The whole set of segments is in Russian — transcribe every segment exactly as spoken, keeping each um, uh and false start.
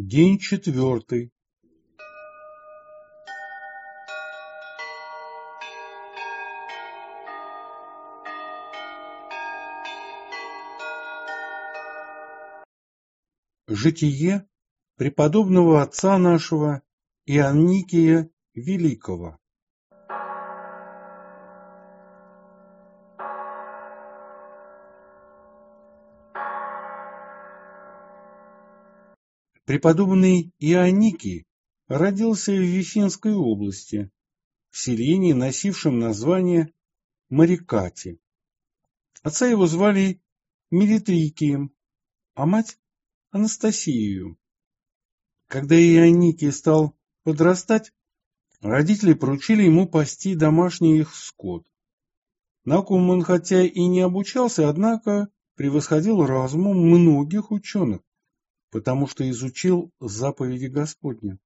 День четвертый. Житие преподобного отца нашего Ионикия Великого. Преподобный Ионикий родился в Вифинской области, в селении, носившем название Марикати. Отца его звали Мелитрикием, а мать – Анастасией. Когда Ионикий стал подрастать, родители поручили ему пасти домашний их скот. Наукам он хотя и не обучался, однако превосходил разумом многих ученых, потому что изучил заповеди Господня.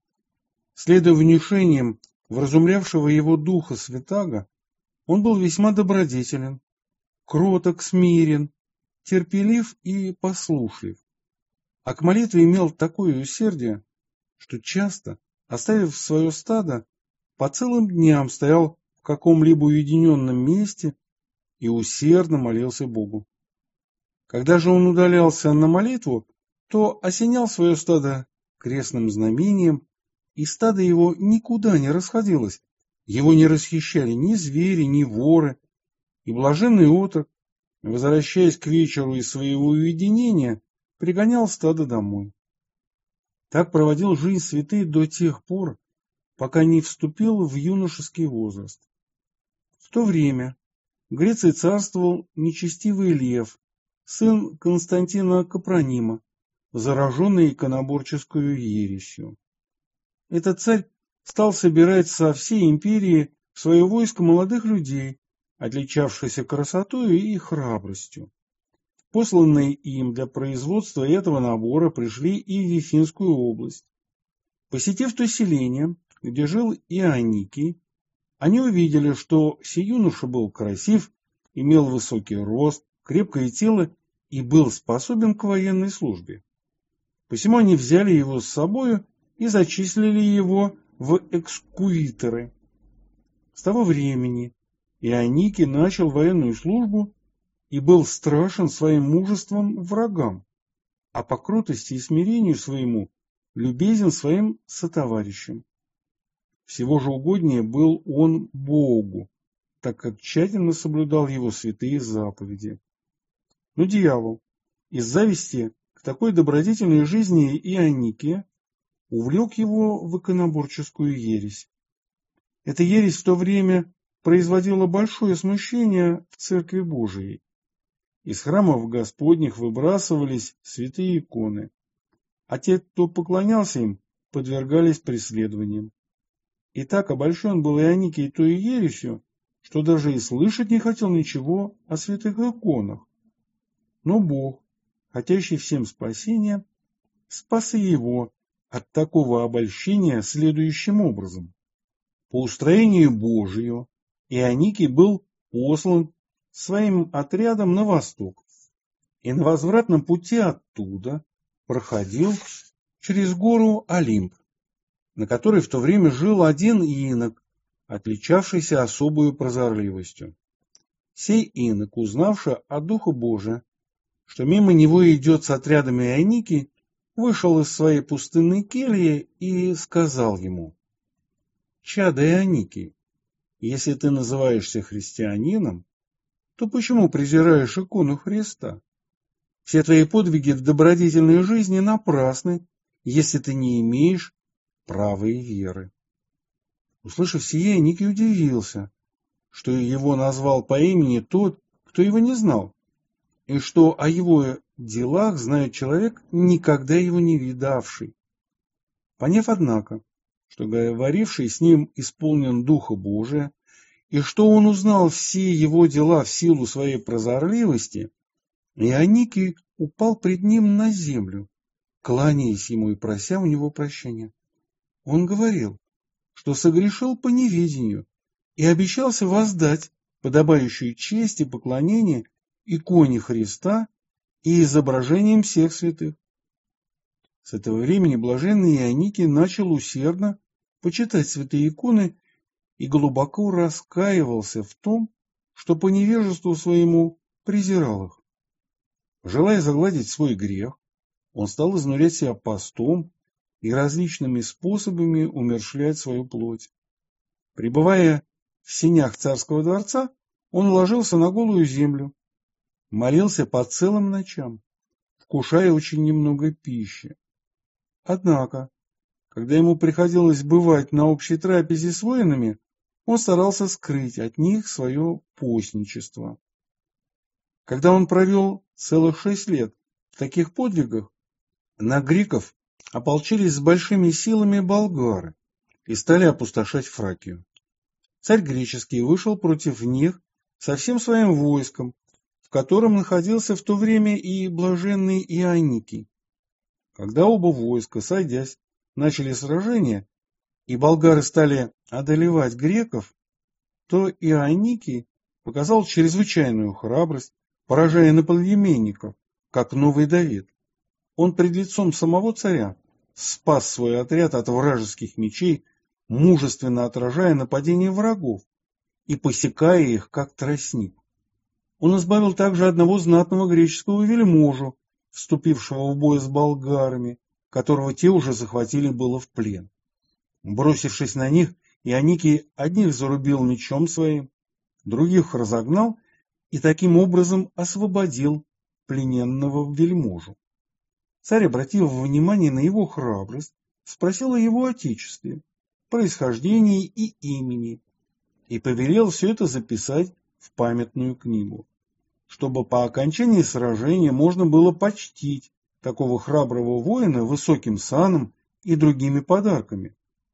Следуя внушениям вразумлявшего его Духа Святаго, он был весьма добродетелен, кроток, смирен, терпелив и послушлив, а к молитве имел такое усердие, что часто, оставив свое стадо, по целым дням стоял в каком-либо уединенном месте и усердно молился Богу. Когда же он удалялся на молитву, то осенял свое стадо крестным знамением, и стадо его никуда не расходилось, его не расхищали ни звери, ни воры, и блаженный отрок, возвращаясь к вечеру из своего уединения, пригонял стадо домой. Так проводил жизнь святый до тех пор, пока не вступил в юношеский возраст. В то время в Греции царствовал нечестивый Лев, сын Константина Капронима, зараженный иконоборческую ересью. Этот царь стал собирать со всей империи в свое войско молодых людей, отличавшихся красотой и храбростью. Посланные им для производства этого набора пришли и в Вифинскую область. Посетив то селение, где жил Ионикий, они увидели, что сей юноша был красив, имел высокий рост, крепкое тело и был способен к военной службе. Посему они взяли его с собою и зачислили его в экскуиторы. С того времени Ионикий начал военную службу и был страшен своим мужеством врагам, а по кротости и смирению своему любезен своим сотоварищам. Всего же угоднее был он Богу, так как тщательно соблюдал его святые заповеди. Но дьявол, из зависти к такой добродетельной жизни Ионикия, увлек его в иконоборческую ересь. Эта ересь в то время производила большое смущение в Церкви Божией. Из храмов Господних выбрасывались святые иконы, а те, кто поклонялся им, подвергались преследованиям. И так обольщен был Ионикий той ересью, что даже и слышать не хотел ничего о святых иконах. Но Бог, хотящий всем спасения, спас и его от такого обольщения следующим образом. По устроению Божию Ионикий был послан своим отрядом на восток, и на возвратном пути оттуда проходил через гору Олимп, на которой в то время жил один инок, отличавшийся особою прозорливостью. Сей инок, узнавший от Духа Божия, что мимо него идет с отрядом Ионикий, вышел из своей пустынной кельи и сказал ему: «Чадо Ионикий, если ты называешься христианином, то почему презираешь икону Христа? Все твои подвиги в добродетельной жизни напрасны, если ты не имеешь правой веры». Услышав сие, Ионикий удивился, что его назвал по имени тот, кто его не знал, и что о его делах знает человек, никогда его не видавший. Поняв, однако, что говоривший с ним исполнен Духа Божия, и что он узнал все его дела в силу своей прозорливости, Ионикий упал пред ним на землю, кланяясь ему и прося у него прощения. Он говорил, что согрешил по неведению и обещался воздать подобающую честь и поклонение иконе Христа и изображением всех святых. С этого времени блаженный Ионикий начал усердно почитать святые иконы и глубоко раскаивался в том, что по невежеству своему презирал их. Желая загладить свой грех, он стал изнурять себя постом и различными способами умерщвлять свою плоть. Пребывая в сенях царского дворца, он ложился на голую землю, молился по целым ночам, вкушая очень немного пищи. Однако, когда ему приходилось бывать на общей трапезе с воинами, он старался скрыть от них свое постничество. Когда он провел целых шесть лет в таких подвигах, на греков ополчились с большими силами болгары и стали опустошать Фракию. Царь греческий вышел против них со всем своим войском, в котором находился в то время и блаженный Ионикий. Когда оба войска, сойдясь, начали сражение, и болгары стали одолевать греков, то Ионикий показал чрезвычайную храбрость, поражая иноплеменников, как новый Давид. Он пред лицом самого царя спас свой отряд от вражеских мечей, мужественно отражая нападения врагов и посекая их, как тростник. Он избавил также одного знатного греческого вельможу, вступившего в бой с болгарами, которого те уже захватили было в плен. Бросившись на них, Ионикий одних зарубил мечом своим, других разогнал и таким образом освободил плененного вельможу. Царь, обратив внимание на его храбрость, спросил о его отечестве, происхождении и имени, и повелел все это записать в памятную книгу, чтобы по окончании сражения можно было почтить такого храброго воина высоким саном и другими подарками.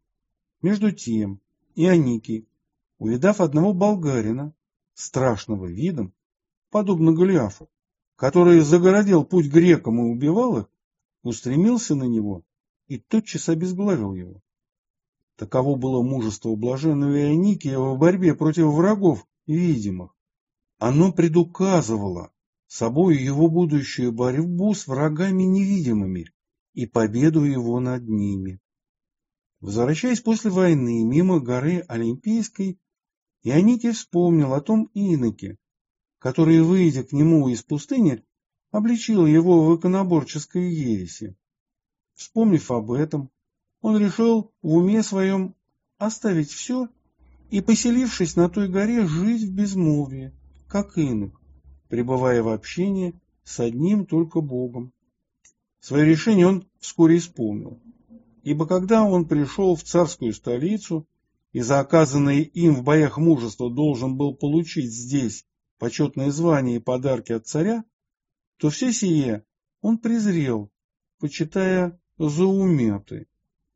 Между тем Ионикий, увидав одного болгарина, страшного видом, подобно Голиафу, который загородил путь грекам и убивал их, устремился на него и тотчас обезглавил его. Таково было мужество блаженного Ионикия в борьбе против врагов видимых. Оно предуказывало собою его будущую борьбу с врагами невидимыми и победу его над ними. Возвращаясь после войны мимо горы Олимпийской, Ионикий вспомнил о том иноке, который, выйдя к нему из пустыни, обличил его в иконоборческой ереси. Вспомнив об этом, он решил в уме своем оставить все и, поселившись на той горе, жить в безмолвии, как инок, пребывая в общении с одним только Богом. Свое решение он вскоре исполнил, ибо когда он пришел в царскую столицу и за оказанное им в боях мужество должен был получить здесь почетное звание и подарки от царя, то все сие он презрел, почитая за уметы.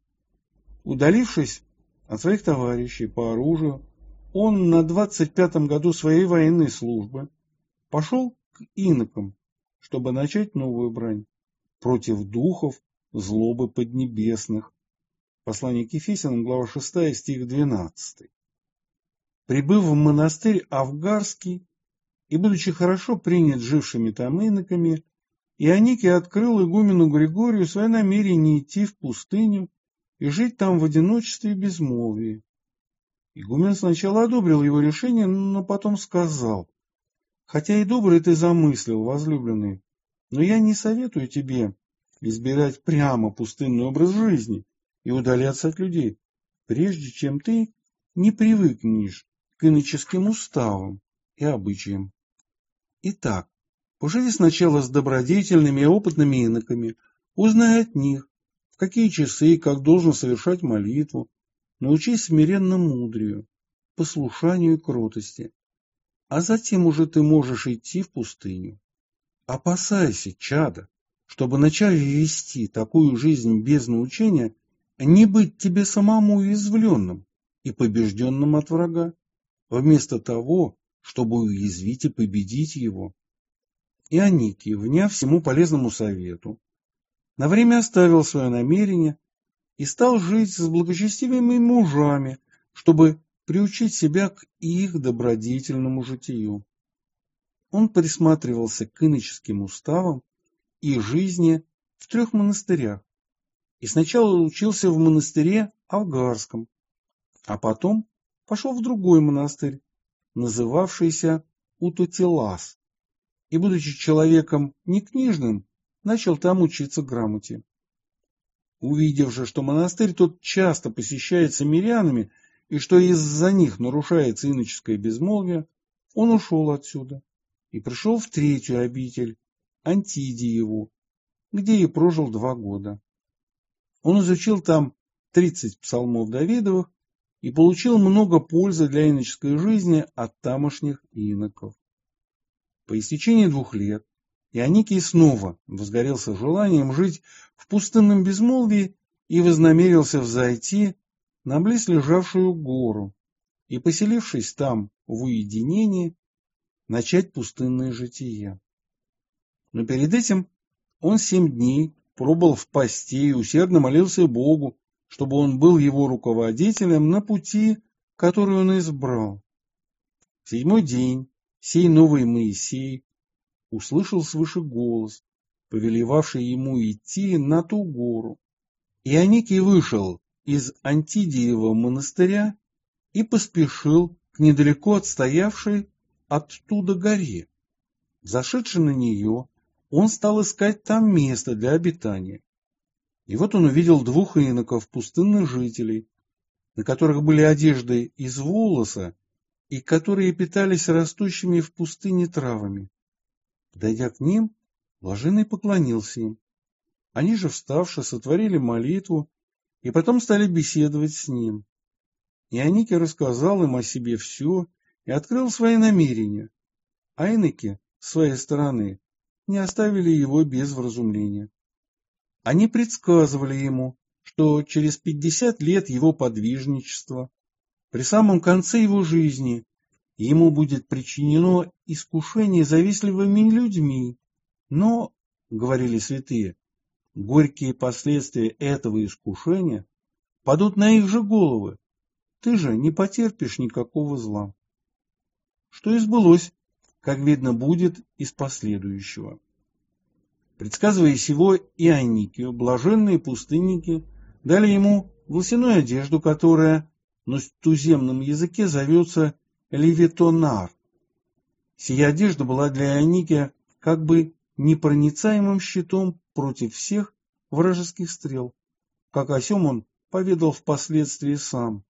Удалившись от своих товарищей по оружию, он на двадцать пятом году своей военной службы пошел к инокам, чтобы начать новую брань против духов злобы поднебесных. Послание к Ефесянам, глава шестая, стих двенадцатый. Прибыв в монастырь Авгарский и будучи хорошо принят жившими там иноками, Ионикий открыл игумену Григорию свое намерение идти в пустыню и жить там в одиночестве и безмолвии. Игумен сначала одобрил его решение, но потом сказал: «Хотя и добрый ты замыслил, возлюбленный, но я не советую тебе избирать прямо пустынный образ жизни и удаляться от людей, прежде чем ты не привыкнешь к иноческим уставам и обычаям. Итак, поживи сначала с добродетельными и опытными иноками, узнай от них, в какие часы и как должен совершать молитву, научись смиренно мудрию, послушанию и кротости, а затем уже ты можешь идти в пустыню. Опасайся, чадо, чтобы, начав вести такую жизнь без научения, не быть тебе самому уязвленным и побежденным от врага, вместо того, чтобы уязвить и победить его». Ионикий, вняв всему полезному совету, на время оставил свое намерение и стал жить с благочестивыми мужами, чтобы приучить себя к их добродетельному житию. Он присматривался к иноческим уставам и жизни в трех монастырях, и сначала учился в монастыре Авгарском, а потом пошел в другой монастырь, называвшийся Утотилас, и, будучи человеком некнижным, начал там учиться грамоте. Увидев же, что монастырь тот часто посещается мирянами, и что из-за них нарушается иноческое безмолвие, он ушел отсюда и пришел в третью обитель, Антидиеву, где и прожил два года. Он изучил там тридцать псалмов Давидовых и получил много пользы для иноческой жизни от тамошних иноков. По истечении двух лет Ионикий снова возгорелся желанием жить в пустынном безмолвии и вознамерился взойти на близлежавшую гору и, поселившись там в уединении, начать пустынное житие. Но перед этим он семь дней пробыл в посте и усердно молился Богу, чтобы он был его руководителем на пути, который он избрал. В седьмой день сей новый Моисей услышал свыше голос, повелевавший ему идти на ту гору. Ионикий вышел из Антидиева монастыря и поспешил к недалеко отстоявшей оттуда горе. Зашедший на нее, он стал искать там место для обитания. И вот он увидел двух иноков, пустынных жителей, на которых были одежды из волоса и которые питались растущими в пустыне травами. Подойдя к ним, блаженный поклонился им. Они же, вставши, сотворили молитву и потом стали беседовать с ним. Ионикий рассказал им о себе все и открыл свои намерения, а иноки, с своей стороны, не оставили его без вразумления. Они предсказывали ему, что через пятьдесят лет его подвижничества, при самом конце его жизни, ему будет причинено искушение завистливыми людьми, но, говорили святые, горькие последствия этого искушения падут на их же головы, ты же не потерпишь никакого зла. Что и сбылось, как видно будет из последующего. Предсказывая сего Ионикию, блаженные пустынники дали ему волосяную одежду, которая на туземном языке зовется левитонар. Сия одежда была для Ионикия как бы непроницаемым щитом против всех вражеских стрел, как о сем он поведал впоследствии сам.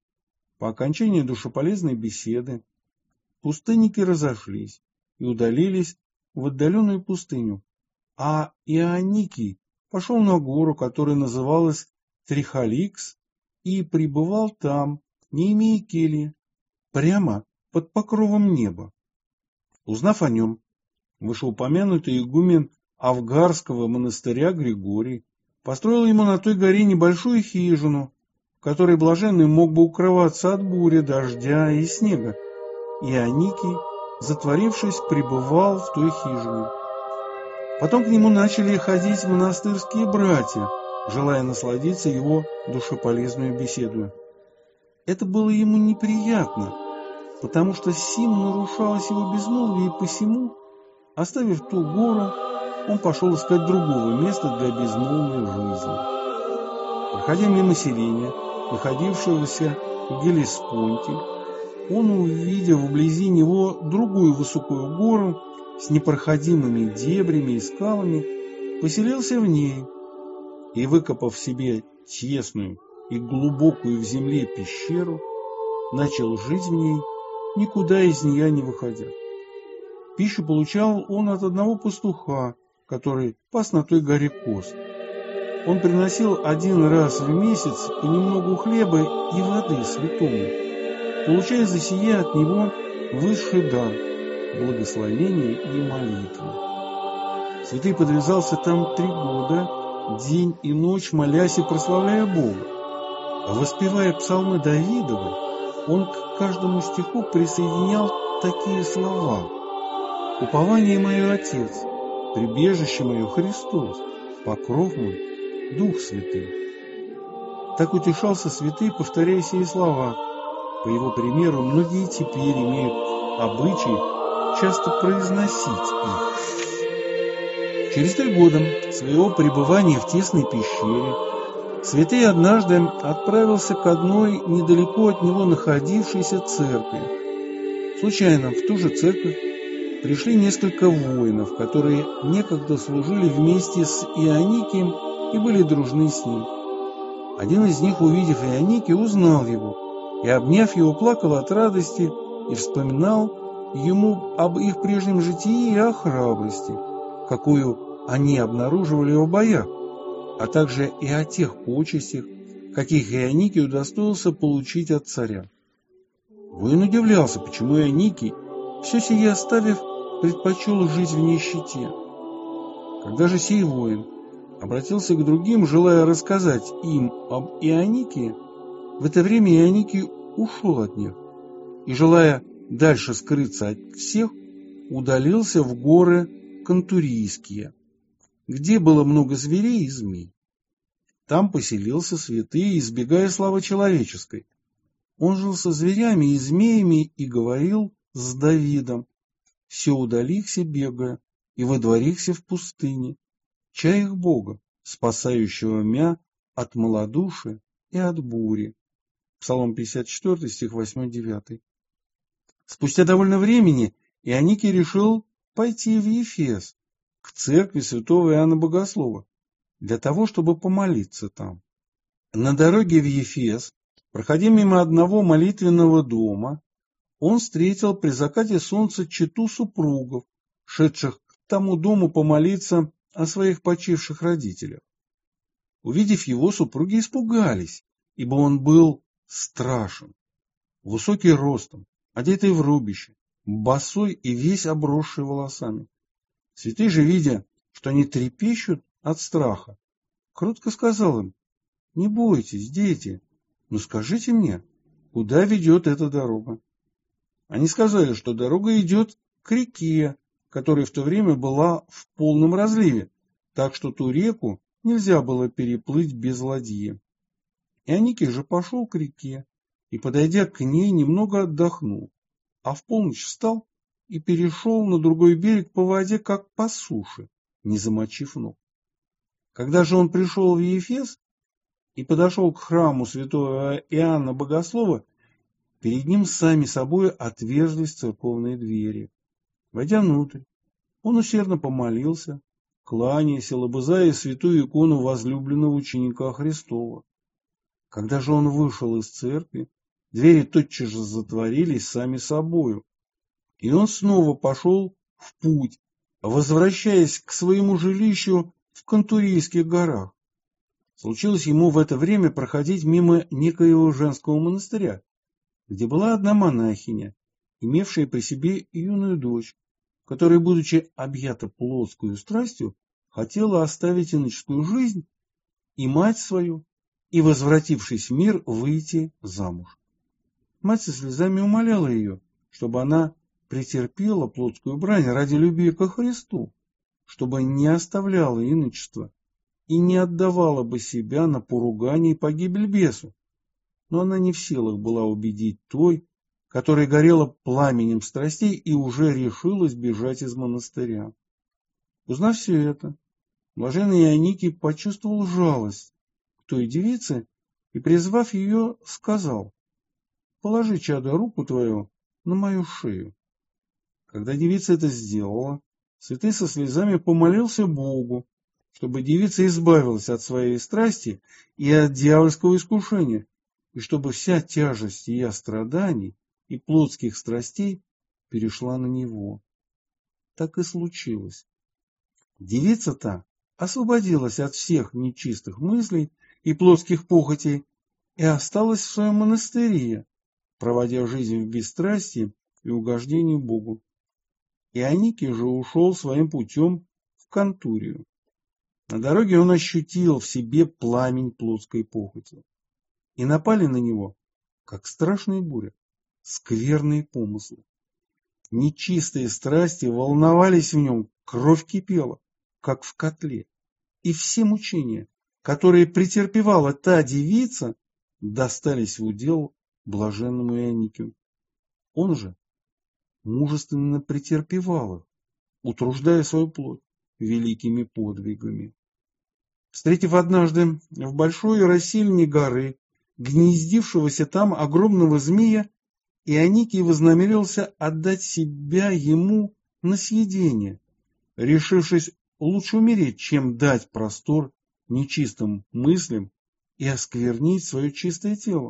По окончании душеполезной беседы пустынники разошлись и удалились в отдаленную пустыню, а Ионикий пошел на гору, которая называлась Трихаликс, и пребывал там, не имея кельи, прямо под покровом неба. Узнав о нем, вышеупомянутый игумен Авгарского монастыря Григорий построил ему на той горе небольшую хижину, в которой блаженный мог бы укрываться от бури, дождя и снега. Ионикий, затворившись, пребывал в той хижине. Потом к нему начали ходить монастырские братья, желая насладиться его душеполезную беседу. Это было ему неприятно, потому что сим нарушалось его безмолвие, и посему, оставив ту гору, он пошел искать другого места для безмолвной жизни. Проходя мимо селения, находившегося в Гелеспонте, он, увидев вблизи него другую высокую гору с непроходимыми дебрями и скалами, поселился в ней и, выкопав себе тесную и глубокую в земле пещеру, начал жить в ней, никуда из нее не выходя. Пищу получал он от одного пастуха, который пас на той горе коз. Он приносил один раз в месяц понемногу хлеба и воды святому, получая за сие от него высший дар – благословение и молитву. Святый подвязался там три года, день и ночь молясь и прославляя Бога. Воспевая псалмы Давидовы, он к каждому стиху присоединял такие слова: «Упование мое Отец, прибежище мое Христос, покров мой Дух Святый». Так утешался святый, повторяя сии слова. По его примеру, многие теперь имеют обычай часто произносить их. Через три года своего пребывания в тесной пещере Святый однажды отправился к одной недалеко от него находившейся церкви. Случайно в ту же церковь пришли несколько воинов, которые некогда служили вместе с Ионикием и были дружны с ним. Один из них, увидев Ионикия, узнал его и, обняв его, плакал от радости и вспоминал ему об их прежнем житии и о храбрости, какую они обнаруживали в боях, а также и о тех почестях, каких Ионикий удостоился получить от царя. Воин удивлялся, почему Ионикий, все сие оставив, предпочел жить в нищете. Когда же сей воин обратился к другим, желая рассказать им об Ионикии, в это время Ионикий ушел от них и, желая дальше скрыться от всех, удалился в горы Кантурийские, где было много зверей и змей. Там поселился святый, избегая славы человеческой. Он жил со зверями и змеями и говорил с Давидом: «Все удалихся, бегая, и водворихся в пустыне, чай их Бога, спасающего мя от малодушия и от бури». Псалом пятьдесят четыре, стих восемь-девять. Спустя довольно времени Ионикий решил пойти в Ефес, к церкви святого Иоанна Богослова, для того, чтобы помолиться там. На дороге в Ефес, проходя мимо одного молитвенного дома, он встретил при закате солнца чету супругов, шедших к тому дому помолиться о своих почивших родителях. Увидев его, супруги испугались, ибо он был страшен, высокий ростом, одетый в рубище, босой и весь обросший волосами. Святый же, видя, что они трепещут от страха, кротко сказал им: «Не бойтесь, дети, но скажите мне, куда ведет эта дорога?» Они сказали, что дорога идет к реке, которая в то время была в полном разливе, так что ту реку нельзя было переплыть без ладьи. Ионикий же пошел к реке и, подойдя к ней, немного отдохнул, а в полночь встал и перешел на другой берег по воде, как по суше, не замочив ног. Когда же он пришел в Ефес и подошел к храму святого Иоанна Богослова, перед ним сами собой отверзлись церковные двери. Войдя внутрь, он усердно помолился, кланяясь и лобызая святую икону возлюбленного ученика Христова. Когда же он вышел из церкви, двери тотчас же затворились сами собою, и он снова пошел в путь, возвращаясь к своему жилищу в Кантурийских горах. Случилось ему в это время проходить мимо некоего женского монастыря, где была одна монахиня, имевшая при себе юную дочь, которая, будучи объята плотскую страстью, хотела оставить иноческую жизнь и мать свою, и, возвратившись в мир, выйти замуж. Мать со слезами умоляла ее, чтобы она претерпела плотскую брань ради любви ко Христу, чтобы не оставляла иночество и не отдавала бы себя на поругание и погибель бесу. Но она не в силах была убедить той, которая горела пламенем страстей и уже решилась бежать из монастыря. Узнав все это, блаженный Ионикий почувствовал жалость к той девице и, призвав ее, сказал: «Положи, чадо, руку твою на мою шею». Когда девица это сделала, святый со слезами помолился Богу, чтобы девица избавилась от своей страсти и от дьявольского искушения, и чтобы вся тяжесть ее страданий и плотских страстей перешла на него. Так и случилось. Девица-то освободилась от всех нечистых мыслей и плотских похотей и осталась в своем монастыре, проводя жизнь в бесстрастии и угождении Богу. Ионикий же ушел своим путем в Кантурию. На дороге он ощутил в себе пламень плотской похоти, и напали на него, как страшная буря, скверные помыслы. Нечистые страсти волновались в нем, кровь кипела, как в котле, и все мучения, которые претерпевала та девица, достались в удел блаженному Ионикию. Он же мужественно претерпевал их, утруждая свою плоть великими подвигами. Встретив однажды в большой расселине горы гнездившегося там огромного змея, Ионикий вознамерился отдать себя ему на съедение, решившись лучше умереть, чем дать простор нечистым мыслям и осквернить свое чистое тело.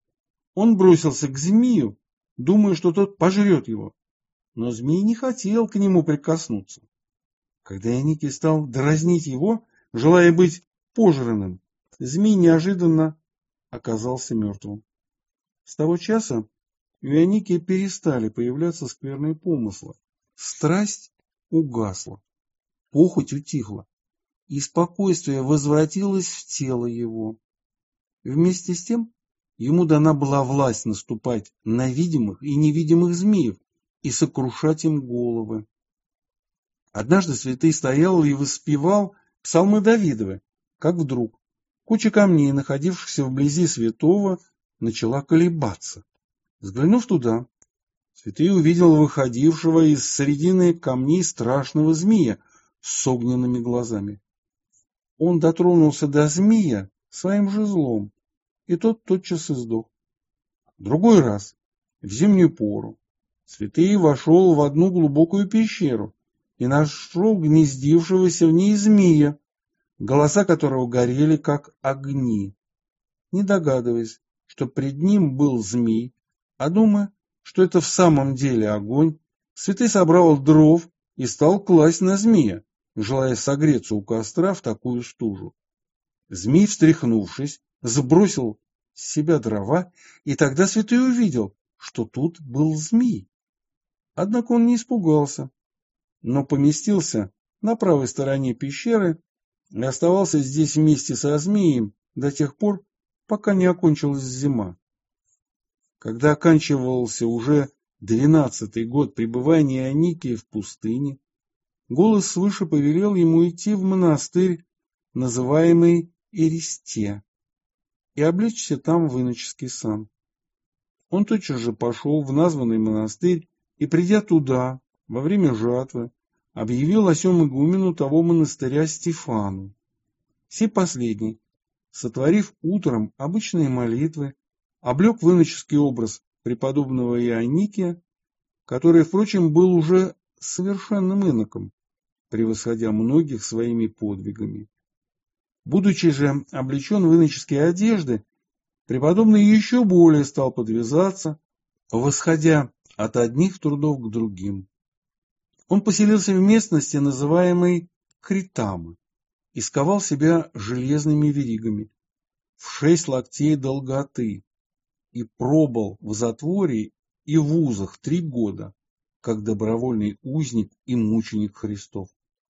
Он бросился к змею, думая, что тот пожрет его, но змей не хотел к нему прикоснуться. Когда Ионикий стал дразнить его, желая быть пожранным, змей неожиданно оказался мертвым. С того часа у Ионикия перестали появляться скверные помыслы. Страсть угасла, похоть утихла, и спокойствие возвратилось в тело его. Вместе с тем ему дана была власть наступать на видимых и невидимых змеев и сокрушать им головы. Однажды святый стоял и воспевал псалмы Давидовы, как вдруг куча камней, находившихся вблизи святого, начала колебаться. Взглянув туда, святый увидел выходившего из середины камней страшного змея с огненными глазами. Он дотронулся до змея своим жезлом, и тот тотчас издох. Другой раз, в зимнюю пору, святый вошел в одну глубокую пещеру и нашел гнездившегося в ней змея, голоса которого горели, как огни. Не догадываясь, что пред ним был змей, а думая, что это в самом деле огонь, святый собрал дров и стал класть на змея, желая согреться у костра в такую стужу. Змей, встряхнувшись, сбросил с себя дрова, и тогда святой увидел, что тут был змей. Однако он не испугался, но поместился на правой стороне пещеры и оставался здесь вместе со змеем до тех пор, пока не окончилась зима. Когда оканчивался уже двенадцатый год пребывания Ионикия в пустыне, голос свыше повелел ему идти в монастырь, называемый Эристе, и облечься там в иноческий сан. Он тотчас же пошел в названный монастырь и, придя туда во время жатвы, объявил о сем игумену того монастыря Стефану. Сей последний, сотворив утром обычные молитвы, облег в иноческий образ преподобного Ионикия, который, впрочем, был уже совершенным иноком, превосходя многих своими подвигами. Будучи же облечен в иноческие одежды, преподобный еще более стал подвязаться, восходя от одних трудов к другим. Он поселился в местности, называемой Критама, и сковал себя железными веригами в шесть локтей долготы и пробыл в затворе и в узах три года, как добровольный узник и мученик Христов.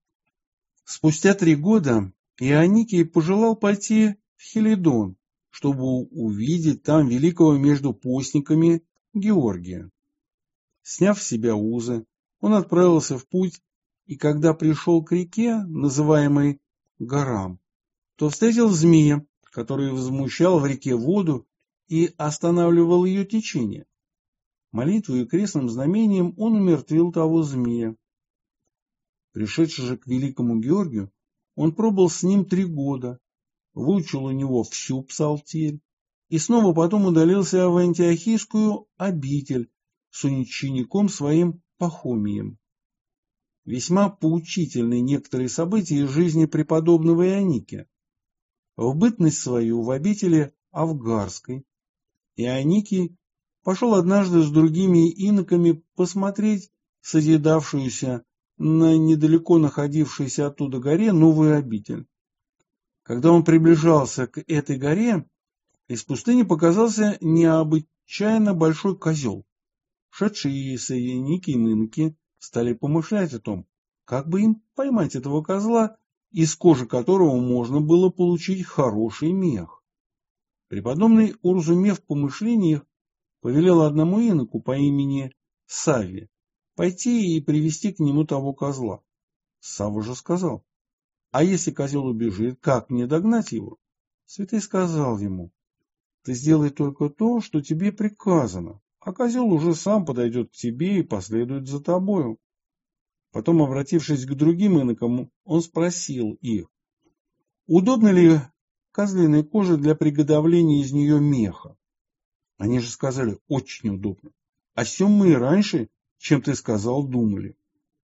Спустя три года Ионикий пожелал пойти в Хелидон, чтобы увидеть там великого между постниками Георгия. Сняв с себя узы, он отправился в путь, и когда пришел к реке, называемой Гарам, то встретил змея, который возмущал в реке воду и останавливал ее течение. Молитвой и крестным знамением он умертвил того змея. Пришедший же к великому Георгию, он пробыл с ним три года, выучил у него всю псалтирь и снова потом удалился в антиохийскую обитель с учеником своим Пахомием. Весьма поучительны некоторые события из жизни преподобного Ионикия. В бытность свою в обители Авгарской Ионикий пошел однажды с другими иноками посмотреть созидавшуюся на недалеко находившейся оттуда горе новую обитель. Когда он приближался к этой горе, из пустыни показался необычайно большой козел. Шедшие с Ионикием иноки стали помышлять о том, как бы им поймать этого козла, из кожи которого можно было получить хороший мех. Преподобный, уразумев в помышлениях, повелел одному иноку по имени Савве пойти и привести к нему того козла. Савва же сказал: а если козел убежит, как мне догнать его? Святый сказал ему: ты сделай только то, что тебе приказано, а козел уже сам подойдет к тебе и последует за тобою. Потом, обратившись к другим инокам, он спросил их: удобна ли козлиная кожа для приготовления из нее меха. Они же сказали: очень удобно. О сем мы и раньше, чем ты сказал, думали.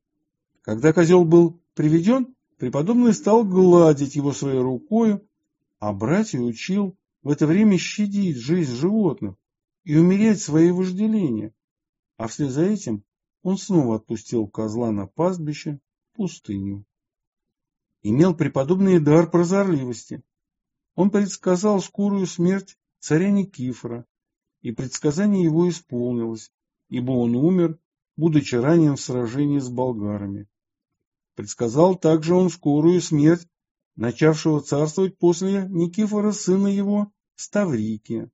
Когда козел был приведен, преподобный стал гладить его своей рукою, а братья учил в это время щадить жизнь животных и умерять свои вожделения. А вслед за этим он снова отпустил козла на пастбище, в пустыню. Имел преподобный дар прозорливости. Он предсказал скорую смерть царя Никифора, и предсказание его исполнилось, ибо он умер, будучи ранен в сражении с болгарами. Предсказал также он скорую смерть начавшего царствовать после Никифора сына его Ставрикия.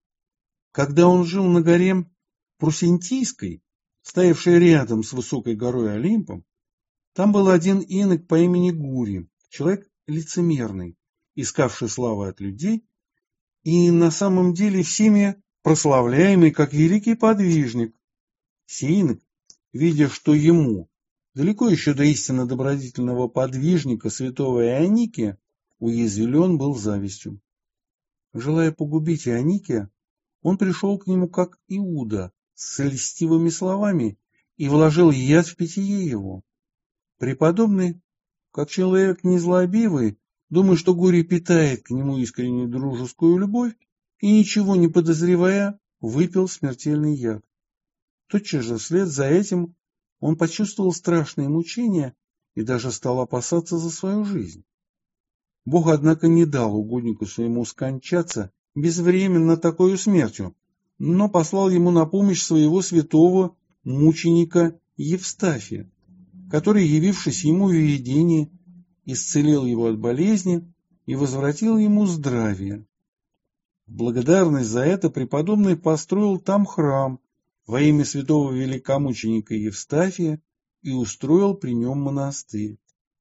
Когда он жил на горе Прусентийской, стоявшей рядом с высокой горой Олимпом, там был один инок по имени Гурий, человек лицемерный, искавший славы от людей, и на самом деле всеми прославляемый как великий подвижник. Сей инок, видя, что ему далеко еще до истинно добродетельного подвижника святого Ионикия, уязвлен был завистью. Желая погубить Ионикия, он пришел к нему как Иуда с льстивыми словами и вложил яд в питье его. Преподобный, как человек незлобивый, думая, что Гурий питает к нему искреннюю дружескую любовь, и, ничего не подозревая, выпил смертельный яд. Тотчас же вслед за этим он почувствовал страшные мучения и даже стал опасаться за свою жизнь. Бог, однако, не дал угоднику своему скончаться безвременно такою смертью, но послал ему на помощь своего святого мученика Евстафия, который, явившись ему в видении, исцелил его от болезни и возвратил ему здравие. В благодарность за это преподобный построил там храм во имя святого великомученика Евстафия и устроил при нем монастырь.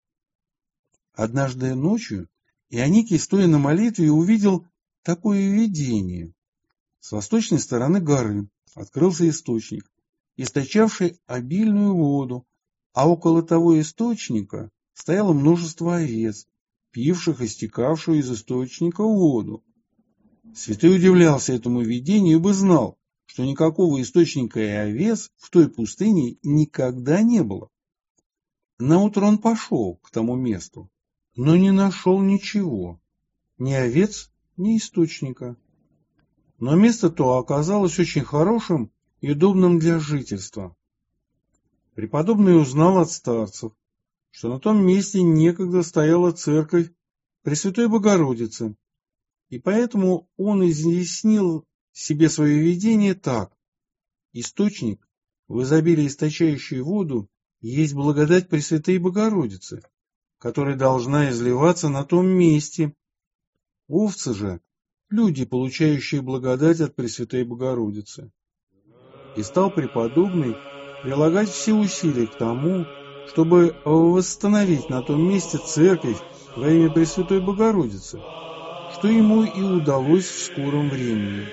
Однажды ночью Ионикий, стоя на молитве, увидел такое видение. С восточной стороны горы открылся источник, источавший обильную воду, а около того источника стояло множество овец, пивших и стекавшую из источника воду. Святой удивлялся этому видению, ибо знал, что никакого источника и овец в той пустыне никогда не было. Наутро он пошел к тому месту, но не нашел ничего, ни овец, ни источника. Но место то оказалось очень хорошим и удобным для жительства. Преподобный узнал от старцев, что на том месте некогда стояла церковь Пресвятой Богородицы, и поэтому он изъяснил себе свое видение так: источник, в изобилии источающий воду, есть благодать Пресвятой Богородицы, которая должна изливаться на том месте. Овцы же — люди, получающие благодать от Пресвятой Богородицы. И стал преподобный прилагать все усилия к тому, чтобы восстановить на том месте церковь во имя Пресвятой Богородицы, что ему и удалось в скором времени.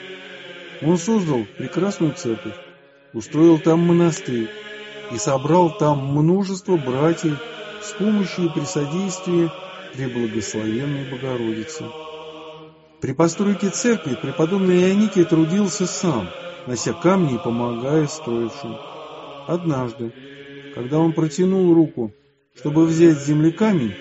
Он создал прекрасную церковь, устроил там монастырь и собрал там множество братьев с помощью и при содействии Преблагословенной Богородицы. При постройке церкви преподобный Ионикий трудился сам, нося камни и помогая строившим. Однажды, когда он протянул руку, чтобы взять с земли камень,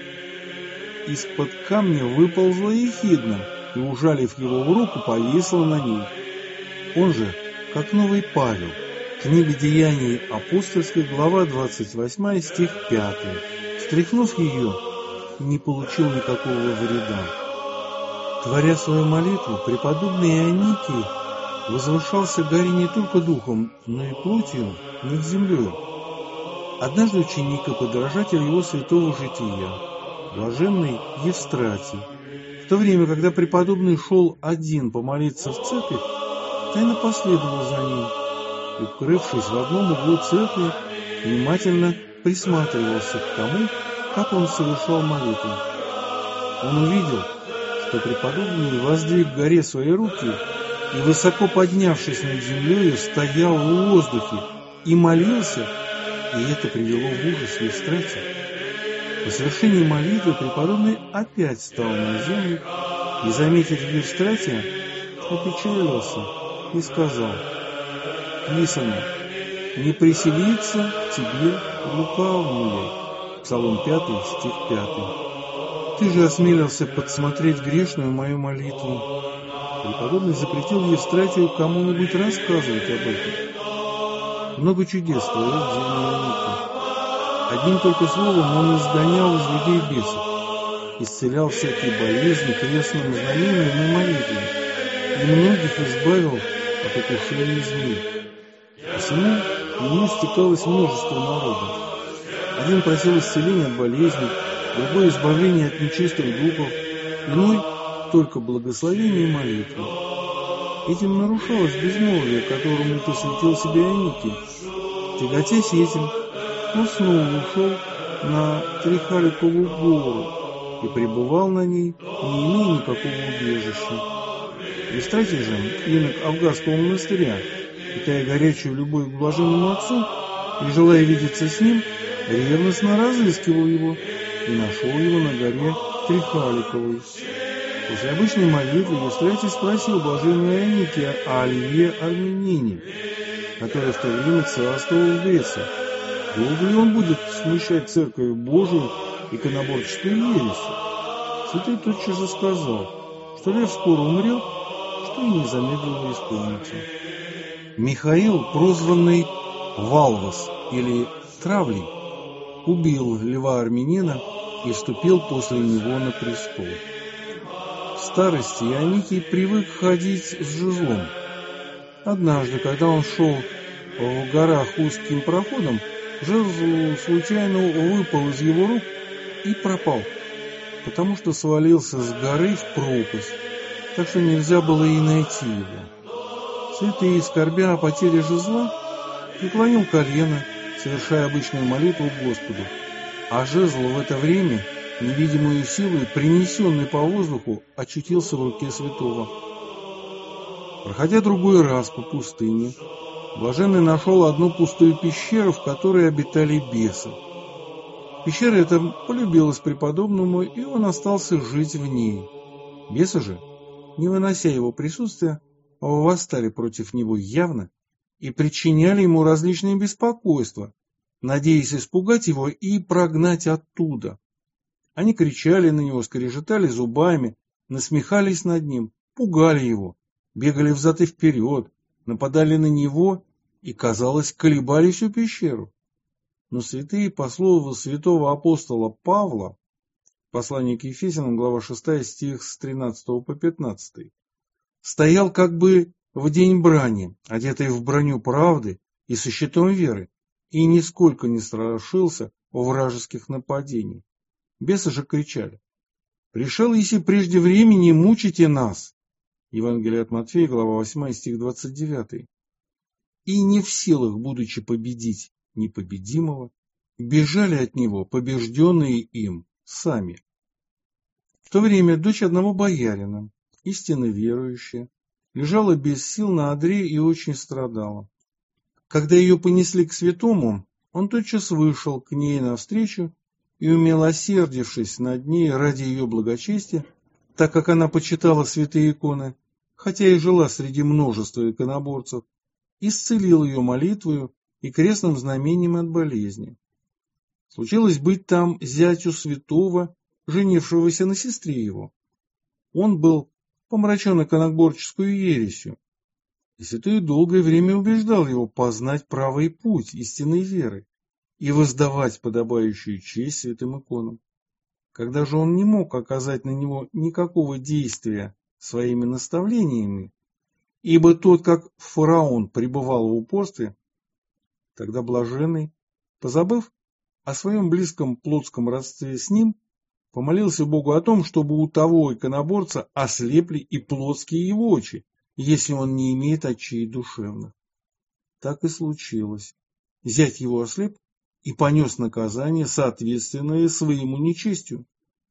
из-под камня выползла ехидна и, ужалив его в руку, повисла на ней. Он же, как новый Павел, книга Деяний апостольских, глава двадцать восьмая, стих пятый, встряхнув ее, не получил никакого вреда. Творя свою молитву, преподобный Ионикий возвышался горе не только духом, но и плотью над землей. Однажды ученик и подражатель его святого жития, блаженный Евстратий, в то время, когда преподобный шел один помолиться в церковь, тайно последовал за ним и, укрывшись в одном углу церкви, внимательно присматривался к тому, как он совершал молитву. Он увидел, что преподобный воздвиг к горе свои руки и, высоко поднявшись над землей, стоял в воздухе и молился, и это привело в ужас Евстратия. По совершении молитвы преподобный опять встал на землю и, заметив Евстратия, опечалился и сказал: «Писано, не приселится тебе лукавые». Псалом пятый, стих пятый. «Ты же осмелился подсмотреть грешную мою молитву». Преподобный запретил Евстратию кому-нибудь рассказывать об этом. Много чудес творил в день Ионики. Одним только словом он изгонял из людей бесов, исцелял всякие болезни крестным знамением и молитвой, и многих избавил от укушения змей. Посему ему стекалось множество народа. Один просил исцеления от болезней, другой избавления от нечистых духов, иной только благословение и молитву. Этим нарушалось безмолвие, которому посвятил себя Ионикий. Тяготясь этим, он снова ушел на Трихарикову гору и пребывал на ней, не имея никакого убежища. Евстратий же, инок Авгасского монастыря, питая горячую любовь к блаженному отцу и желая видеться с ним, ревностно разыскивал его и нашел его на горе Трихаликовой. После обычной молитвы Евстратий спросил блаженного Ионикия о Льве Армянине, который в то время царствовал в Греции. Долго ли он будет смущать Церковь Божию иконоборческой ересью? Святой тотчас же сказал, что Лев скоро умрет, что и не замедлило исполниться. Михаил, прозванный Валвас или Травлей, убил Льва Армянина и вступил после него на престол. В старости Ионикий привык ходить с жезлом. Однажды, когда он шел в горах узким проходом, жезл случайно выпал из его рук и пропал, потому что свалился с горы в пропасть, так что нельзя было и найти его. Святый, скорбя о потере жезла, преклонил колено, совершая обычную молитву Господу, а жезл в это время, невидимой силой, принесенный по воздуху, очутился в руке святого. Проходя другой раз по пустыне, блаженный нашел одну пустую пещеру, в которой обитали бесы. Пещера эта полюбилась преподобному, и он остался жить в ней. Бесы же, не вынося его присутствия, восстали против него явно и причиняли ему различные беспокойства, надеясь испугать его и прогнать оттуда. Они кричали на него, скрежетали зубами, насмехались над ним, пугали его, бегали взад и вперед, нападали на него и, казалось, колебали всю пещеру. Но святые, по слову святого апостола Павла, послание к Ефесянам, глава шестая, стих с тринадцатого по пятнадцатый, стоял как бы в день брани, одетый в броню правды и со щитом веры, и нисколько не страшился вражеских нападений. Бесы же кричали: «Пришел еси прежде времени, мучите нас!» Евангелие от Матфея, глава восьмая, стих двадцать девятый. И не в силах, будучи победить непобедимого, бежали от него, побежденные им сами. В то время дочь одного боярина, истинно верующая, лежала без сил на одре и очень страдала. Когда ее понесли к святому, он тотчас вышел к ней навстречу и, умилосердившись над ней ради ее благочестия, так как она почитала святые иконы, хотя и жила среди множества иконоборцев, исцелил ее молитвою и крестным знамением от болезни. Случилось быть там зятю святого, женившегося на сестре его. Он был помрачен иконоборческую ересью, и святой долгое время убеждал его познать правый путь истинной веры и воздавать подобающую честь святым иконам. Когда же он не мог оказать на него никакого действия своими наставлениями, ибо тот, как фараон, пребывал в упорстве, тогда блаженный, позабыв о своем близком плотском родстве с ним, помолился Богу о том, чтобы у того иконоборца ослепли и плотские его очи, если он не имеет очей душевных. Так и случилось. Зять его ослеп и понес наказание, соответственное своему нечестию.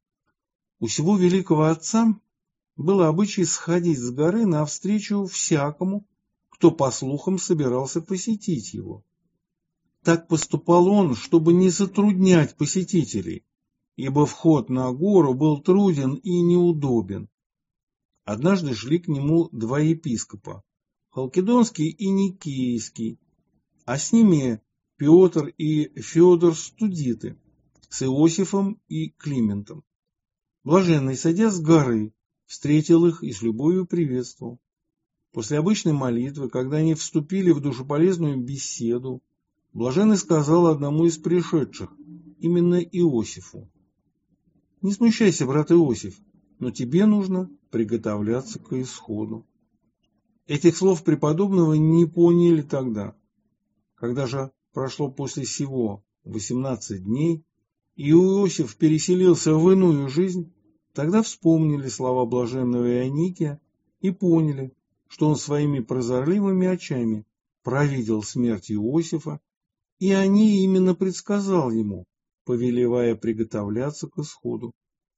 У сего великого отца было обычай сходить с горы навстречу всякому, кто, по слухам, собирался посетить его. Так поступал он, чтобы не затруднять посетителей, ибо вход на гору был труден и неудобен. Однажды шли к нему два епископа, Халкидонский и Никейский, а с ними Петр и Феодор Студиты, с Иосифом и Климентом. Блаженный, сойдя с горы, встретил их и с любовью приветствовал. После обычной молитвы, когда они вступили в душеполезную беседу, Блаженный сказал одному из пришедших, именно Иосифу: «Не смущайся, брат Иосиф, но тебе нужно приготовляться к исходу». Этих слов преподобного не поняли тогда. Когда же прошло после сего восемнадцать дней, и Иосиф переселился в иную жизнь, тогда вспомнили слова блаженного Ионикия и поняли, что он своими прозорливыми очами провидел смерть Иосифа, и о ней именно предсказал ему, повелевая приготовляться к исходу.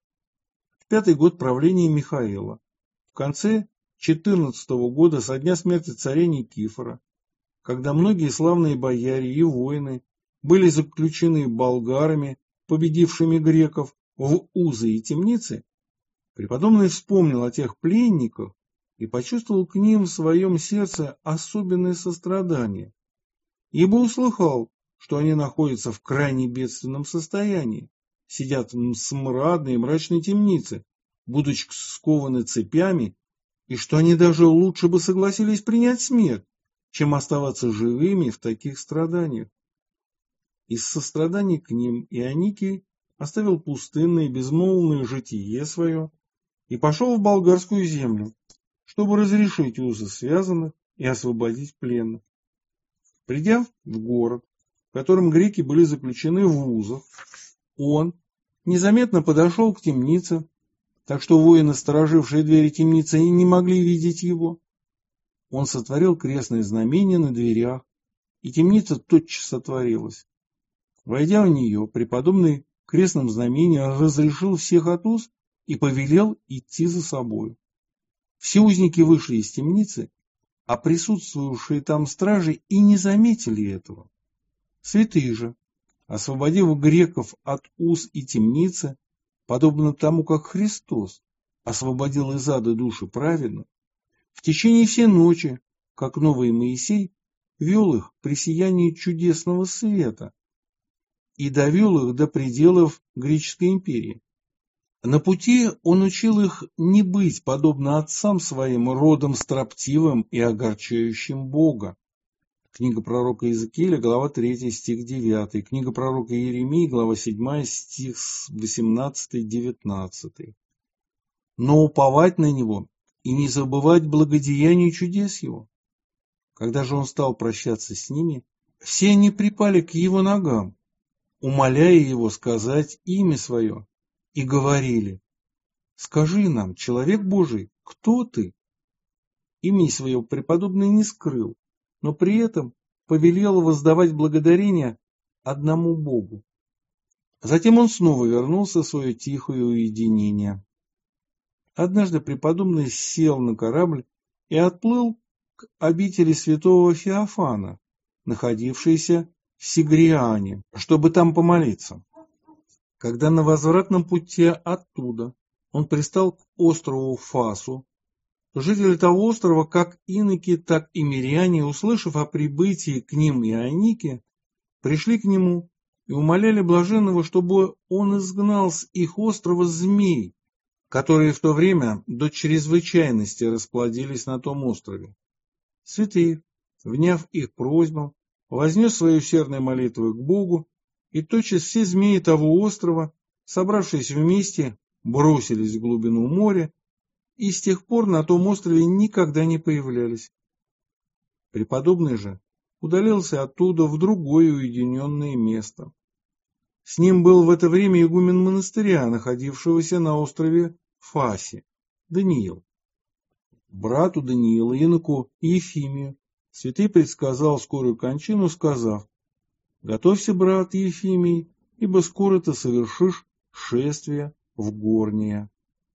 В пятый год правления Михаила, в конце четырнадцатого года со дня смерти царя Никифора, когда многие славные бояре и воины были заключены болгарами, победившими греков, в узы и темницы, преподобный вспомнил о тех пленниках и почувствовал к ним в своем сердце особенное сострадание, ибо услыхал, что они находятся в крайне бедственном состоянии, сидят в смрадной и мрачной темнице, будучи скованы цепями, и что они даже лучше бы согласились принять смерть, чем оставаться живыми в таких страданиях. Из сострадания к ним Ионикий оставил пустынное и безмолвное житие свое и пошел в болгарскую землю, чтобы разрешить узы связанных и освободить пленных. Придя в город, в котором греки были заключены в узах, он незаметно подошел к темнице, так что воины, сторожившие двери темницы, не могли видеть его. Он сотворил крестное знамение на дверях, и темница тотчас отворилась. Войдя в нее, преподобный крестным знамением разрешил всех от уз и повелел идти за собою. Все узники вышли из темницы, а присутствовавшие там стражи и не заметили этого. Святые же, освободив греков от уз и темницы, подобно тому, как Христос освободил из ада души праведных, в течение всей ночи, как новый Моисей, вел их при сиянии чудесного света и довел их до пределов греческой империи. На пути он учил их не быть, подобно отцам своим, родом строптивым и огорчающим Бога. Книга пророка Иезекииля, глава третья, стих девятый. Книга пророка Иеремии, глава седьмая, стих восемнадцатый-девятнадцатый. Но уповать на него и не забывать благодеяний чудес его. Когда же он стал прощаться с ними, все они припали к его ногам, умоляя его сказать имя свое, и говорили: «Скажи нам, человек Божий, кто ты?» Имя свое преподобный не скрыл, но при этом повелел воздавать благодарение одному Богу. Затем он снова вернулся в свое тихое уединение. Однажды преподобный сел на корабль и отплыл к обители святого Феофана, находившейся в Сигриане, чтобы там помолиться. Когда на возвратном пути оттуда он пристал к острову Фасу, жители того острова, как иноки, так и миряне, услышав о прибытии к ним Ионики, пришли к нему и умоляли блаженного, чтобы он изгнал с их острова змей, которые в то время до чрезвычайности расплодились на том острове. Святые, вняв их просьбам, вознес свои усердные молитвы к Богу, и тотчас все змеи того острова, собравшись вместе, бросились в глубину моря, и с тех пор на том острове никогда не появлялись. Преподобный же удалился оттуда в другое уединенное место. С ним был в это время игумен монастыря, находившегося на острове Фасе, Даниил. Брату Даниила, иноку Ефимию, святый предсказал скорую кончину, сказав: «Готовься, брат Ефимий, ибо скоро ты совершишь шествие в горнее».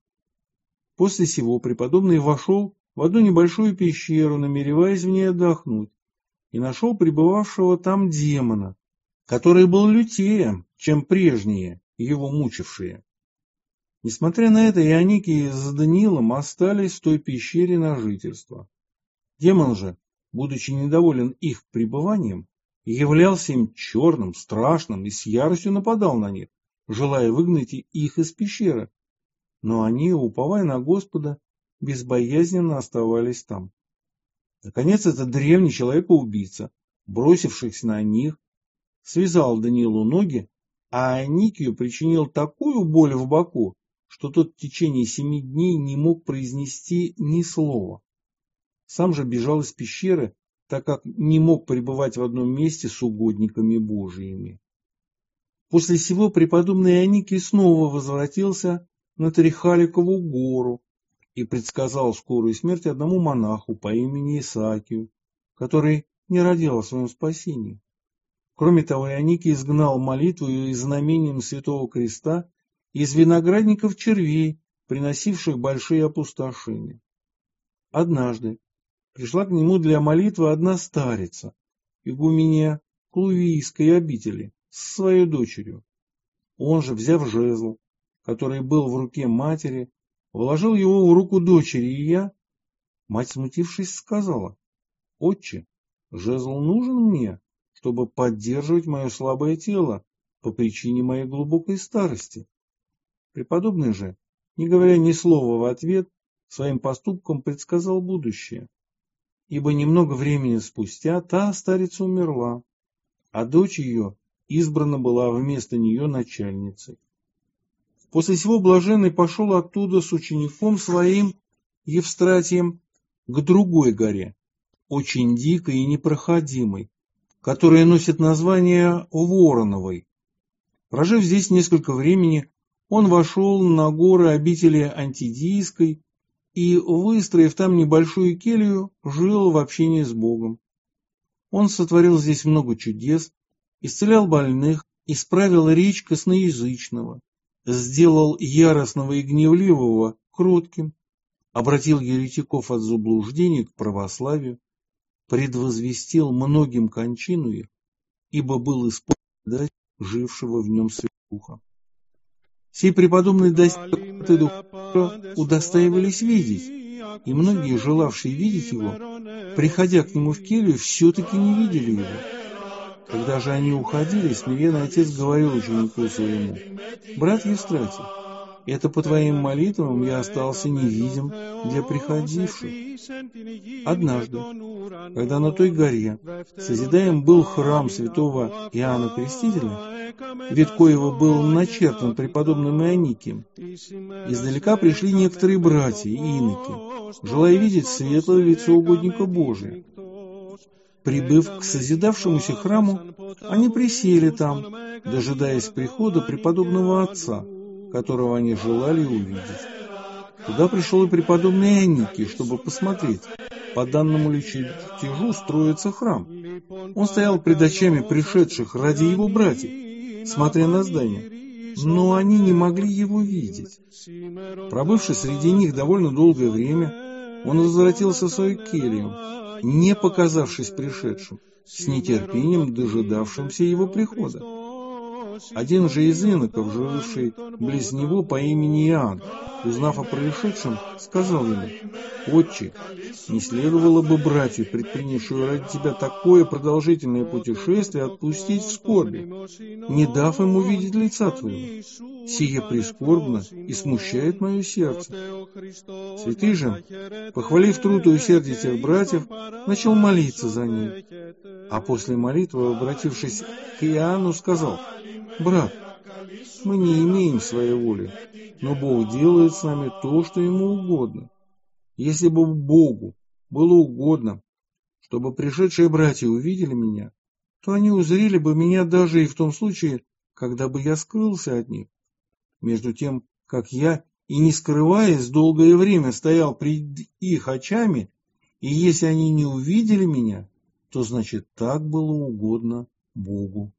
После сего преподобный вошел в одну небольшую пещеру, намереваясь в ней отдохнуть, и нашел пребывавшего там демона, который был лютее, чем прежние, его мучившие. Несмотря на это, Ионикий с Даниилом остались в той пещере на жительство. Демон же, будучи недоволен их пребыванием, являлся им черным, страшным и с яростью нападал на них, желая выгнать их из пещеры. Но они, уповая на Господа, безбоязненно оставались там. Наконец, этот древний человека-убийца, бросившись на них, связал Даниилу ноги, а Ионикию причинил такую боль в боку, что тот в течение семи дней не мог произнести ни слова. Сам же бежал из пещеры, так как не мог пребывать в одном месте с угодниками Божиими. После сего преподобный Ионикий снова возвратился на Трихаликову гору и предсказал скорую смерть одному монаху по имени Исаакию, который не родил о своем спасении. Кроме того, Ионикий изгнал молитву и знамением Святого Креста из виноградников червей, приносивших большие опустошения. Однажды пришла к нему для молитвы одна старица, игуменья Клувийской обители, с своей дочерью. Он же, взяв жезл, который был в руке матери, вложил его в руку дочери, и я, мать, смутившись, сказала: «Отче, жезл нужен мне, чтобы поддерживать мое слабое тело по причине моей глубокой старости». Преподобный же, не говоря ни слова в ответ, своим поступком предсказал будущее. Ибо немного времени спустя та старица умерла, а дочь ее избрана была вместо нее начальницей. После сего блаженный пошел оттуда с учеником своим Евстратием к другой горе, очень дикой и непроходимой, которая носит название Вороновой. Прожив здесь несколько времени, он вошел на горы обители Антидийской и, выстроив там небольшую келью, жил в общении с Богом. Он сотворил здесь много чудес, исцелял больных, исправил речь косноязычного, сделал яростного и гневливого кротким, обратил еретиков от заблуждений к православию, предвозвестил многим кончину их, ибо был исполнен жившего в нем Святого. Сей преподобный достиг духа удостаивались видеть, и многие, желавшие видеть его, приходя к нему в келью, все-таки не видели его. Когда же они уходили, смиренный отец говорил ученику своему: «Брат Евстратий, это по твоим молитвам я остался невидим для приходивших». Однажды, когда на той горе созидаем был храм святого Иоанна Крестителя, вид коего был начертан преподобным Ионикием, издалека пришли некоторые братья и иноки, желая видеть светлое лицо угодника Божия. Прибыв к созидавшемуся храму, они присели там, дожидаясь прихода преподобного отца, которого они желали увидеть. Туда пришел и преподобный Ионикий, чтобы посмотреть, по данному ли чертежу строится храм. Он стоял пред очами пришедших ради его братьев, смотря на здание, но они не могли его видеть. Пробывши среди них довольно долгое время, он возвратился в свою келью, не показавшись пришедшим, с нетерпением дожидавшимся его прихода. Один же из иноков, живший близ него по имени Иоанн, узнав о происшедшем, сказал ему: «Отче, не следовало бы братью, предпринявшую ради тебя такое продолжительное путешествие, отпустить в скорби, не дав им увидеть лица твоего. Сие прискорбно и смущает мое сердце». Святый же, похвалив труд и усердие тех братьев, начал молиться за них, а после молитвы, обратившись к Иоанну, сказал: «Брат, мы не имеем своей воли, но Бог делает с нами то, что Ему угодно. Если бы Богу было угодно, чтобы пришедшие братья увидели меня, то они узрели бы меня даже и в том случае, когда бы я скрылся от них. Между тем, как я, и не скрываясь, долгое время стоял пред их очами, и если они не увидели меня, то значит так было угодно Богу».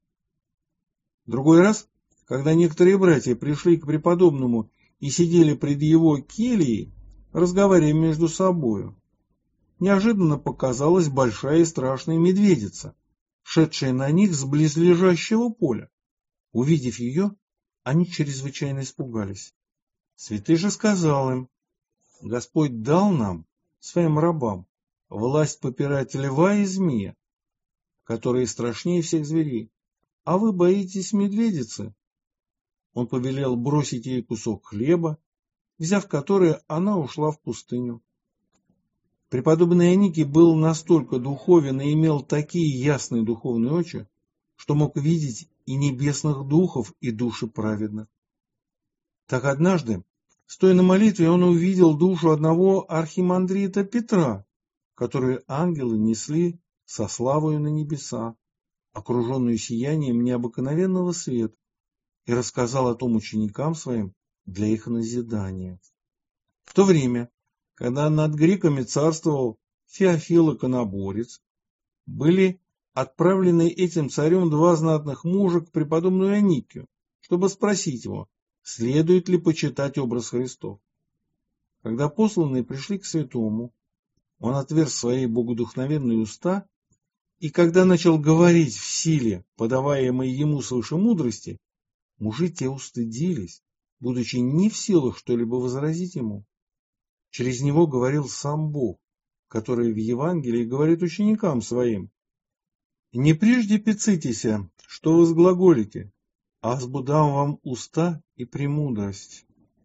Другой раз, когда некоторые братья пришли к преподобному и сидели пред его кельей, разговаривая между собою, неожиданно показалась большая и страшная медведица, шедшая на них с близлежащего поля. Увидев ее, Они чрезвычайно испугались. Святый же сказал им: Господь дал нам, своим рабам, власть попирать льва и змея, которые страшнее всех зверей. А вы боитесь медведицы? Он повелел бросить ей кусок хлеба, взяв который, она ушла в пустыню. Преподобный Ионикий был настолько духовен и имел такие ясные духовные очи, что мог видеть и небесных духов, и души праведных. Так однажды, стоя на молитве, он увидел душу одного архимандрита Петра, которую ангелы несли со славою на небеса, окруженную сиянием необыкновенного света, и рассказал о том ученикам своим для их назидания. В то время, когда над греками царствовал Феофил Иконоборец, были отправлены этим царем два знатных мужа к преподобному Ионикию, чтобы спросить его, следует ли почитать образ Христов. Когда посланные пришли к святому, он отверз свои богодухновенные уста, и когда начал говорить в силе, подаваемой ему свыше мудрости, мужи те устыдились, будучи не в силах что-либо возразить ему. Через него говорил сам Бог, который в Евангелии говорит ученикам своим: «Не прежде пецитеся, что вы глаголите, а сбудам вам уста и премудрость».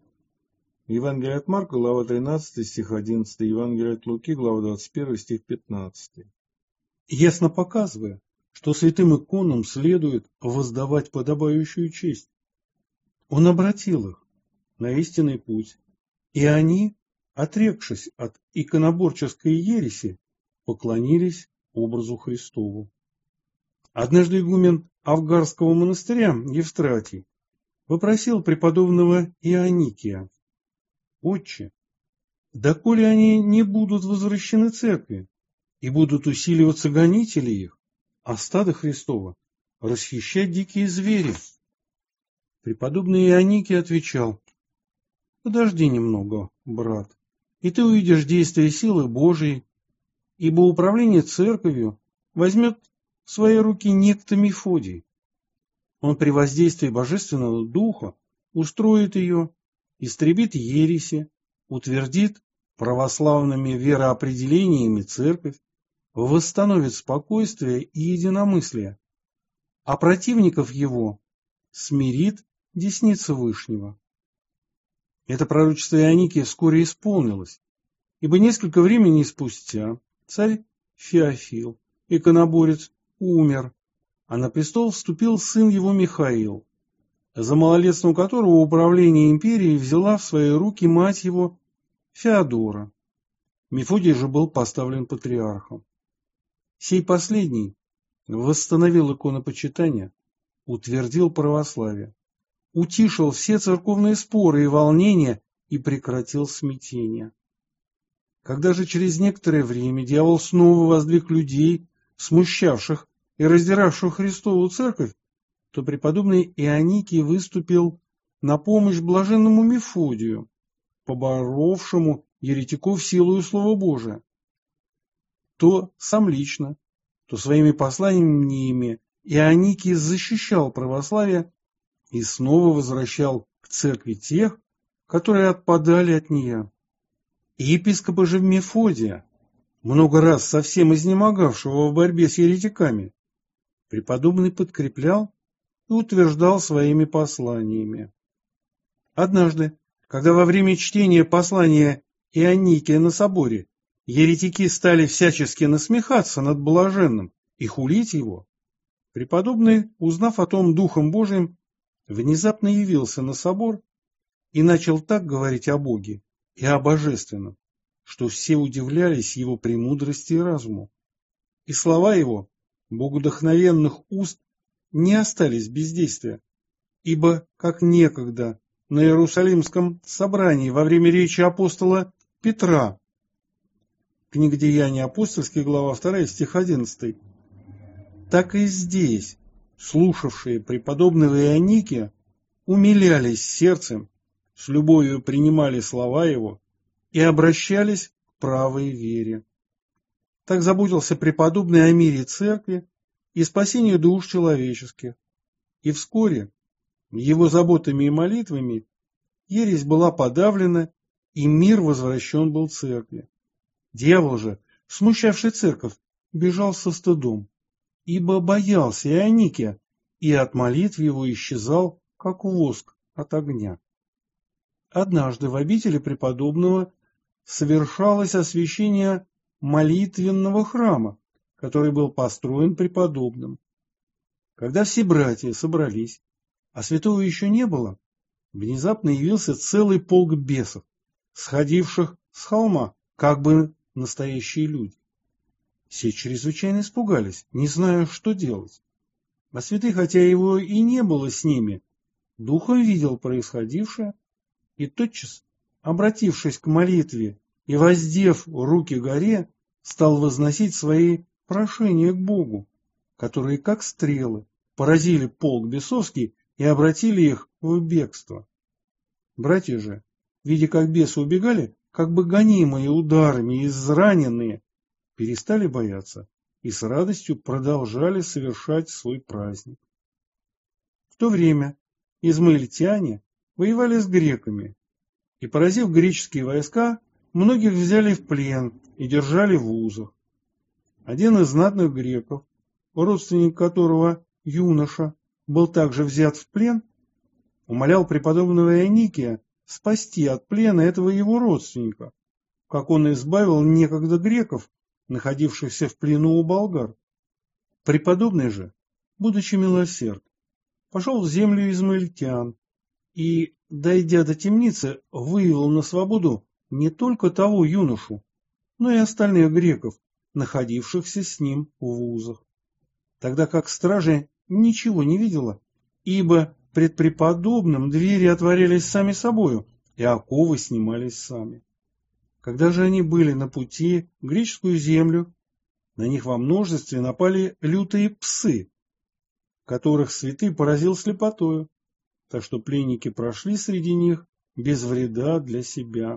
Евангелие от Марка, глава тринадцатая, стих одиннадцатый, Евангелие от Луки, глава двадцать первая, стих пятнадцатый. Ясно показывая, что святым иконам следует воздавать подобающую честь. Он обратил их на истинный путь, и они, отрекшись от иконоборческой ереси, поклонились образу Христову. Однажды игумен Авгарского монастыря Евстратий попросил преподобного Ионикия: «Отче, доколе они не будут возвращены церкви, и будут усиливаться гонители их, а стадо Христово расхищать дикие звери?» Преподобный Ионикий отвечал: «Подожди немного, брат, и ты увидишь действие силы Божией, ибо управление церковью возьмет в свои руки некто Мефодий. Он при воздействии Божественного Духа устроит ее, истребит ереси, утвердит православными вероопределениями церковь, восстановит спокойствие и единомыслие, а противников его смирит десница Вышнего». Это пророчество Ионикия вскоре исполнилось, ибо несколько времени спустя царь Феофил, иконоборец, умер, а на престол вступил сын его Михаил, за малолетством которого управление империей взяла в свои руки мать его Феодора. Мефодий же был поставлен патриархом. Сей последний восстановил иконопочитание, утвердил православие, утишил все церковные споры и волнения и прекратил смятение. Когда же через некоторое время дьявол снова воздвиг людей, смущавших и раздиравших Христову церковь, то преподобный Ионикий выступил на помощь блаженному Мефодию, поборовшему еретиков силою Слова Божия. То сам лично, то своими посланиями Ионикий защищал православие и снова возвращал к церкви тех, которые отпадали от нее. И епископа же Мефодия, много раз совсем изнемогавшего в борьбе с еретиками, преподобный подкреплял и утверждал своими посланиями. Однажды, когда во время чтения послания Ионикия на соборе еретики стали всячески насмехаться над блаженным и хулить его, преподобный, узнав о том Духом Божиим, внезапно явился на собор и начал так говорить о Боге и о Божественном, что все удивлялись его премудрости и разуму. И слова его, богодухновенных уст, не остались без действия, ибо, как некогда на Иерусалимском собрании во время речи апостола Петра, книга Деяний апостольских, глава вторая, стих одиннадцатый, так и здесь слушавшие преподобного Ионикия умилялись сердцем, с любовью принимали слова его и обращались к правой вере. Так заботился преподобный о мире церкви и спасении душ человеческих, и вскоре Его заботами и молитвами ересь была подавлена, и мир возвращен был церкви. Дьявол же, смущавший церковь, бежал со стыдом, ибо боялся Ионикия, и от молитв его исчезал, как воск от огня. Однажды в обители преподобного совершалось освящение молитвенного храма, который был построен преподобным. Когда все братья собрались, а святого еще не было, внезапно явился целый полк бесов, сходивших с холма, как бы настоящие люди. Все чрезвычайно испугались, не зная, что делать. А святый, хотя его и не было с ними, духом видел происходившее, и тотчас, обратившись к молитве и воздев руки горе, стал возносить свои прошения к Богу, которые, как стрелы, поразили полк бесовский и обратили их в бегство. Братья же, видя, как бесы убегали, как бы гонимые ударами и израненные, перестали бояться и с радостью продолжали совершать свой праздник. В то время измаильтяне воевали с греками, и, поразив греческие войска, многих взяли в плен и держали в узах. Один из знатных греков, родственник которого, юноша, был также взят в плен, умолял преподобного Ионикия спасти от плена этого его родственника, как он избавил некогда греков, находившихся в плену у болгар. Преподобный же, будучи милосерд, пошел в землю измаильтян и, дойдя до темницы, вывел на свободу не только того юношу, но и остальных греков, находившихся с ним в узах, тогда как стража ничего не видела, ибо пред преподобным двери отворились сами собою, и оковы снимались сами. Когда же они были на пути в греческую землю, на них во множестве напали лютые псы, которых святый поразил слепотою, так что пленники прошли среди них без вреда для себя.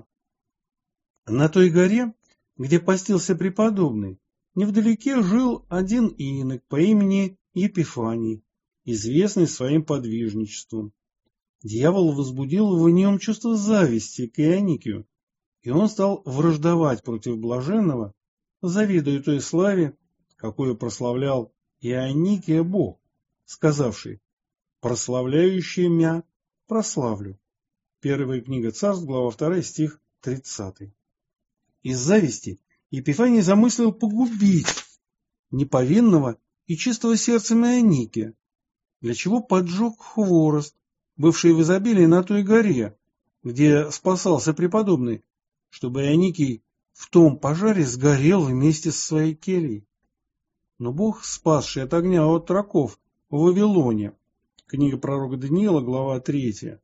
На той горе, где постился преподобный, невдалеке жил один инок по имени Епифаний, известный своим подвижничеством. Дьявол возбудил в нем чувство зависти к Ионикию, и он стал враждовать против блаженного, завидуя той славе, какую прославлял Ионикия Бог, сказавший: «Прославляющий мя прославлю». Первая книга Царств, глава вторая, стих тридцатый. Из зависти Епифаний замыслил погубить неповинного и чистого сердцем Ионикия, для чего поджег хворост, бывший в изобилии на той горе, где спасался преподобный, чтобы Ионикий в том пожаре сгорел вместе со своей кельей. Но Бог, спасший от огня от раков в Вавилоне, книга пророка Даниила, глава третья,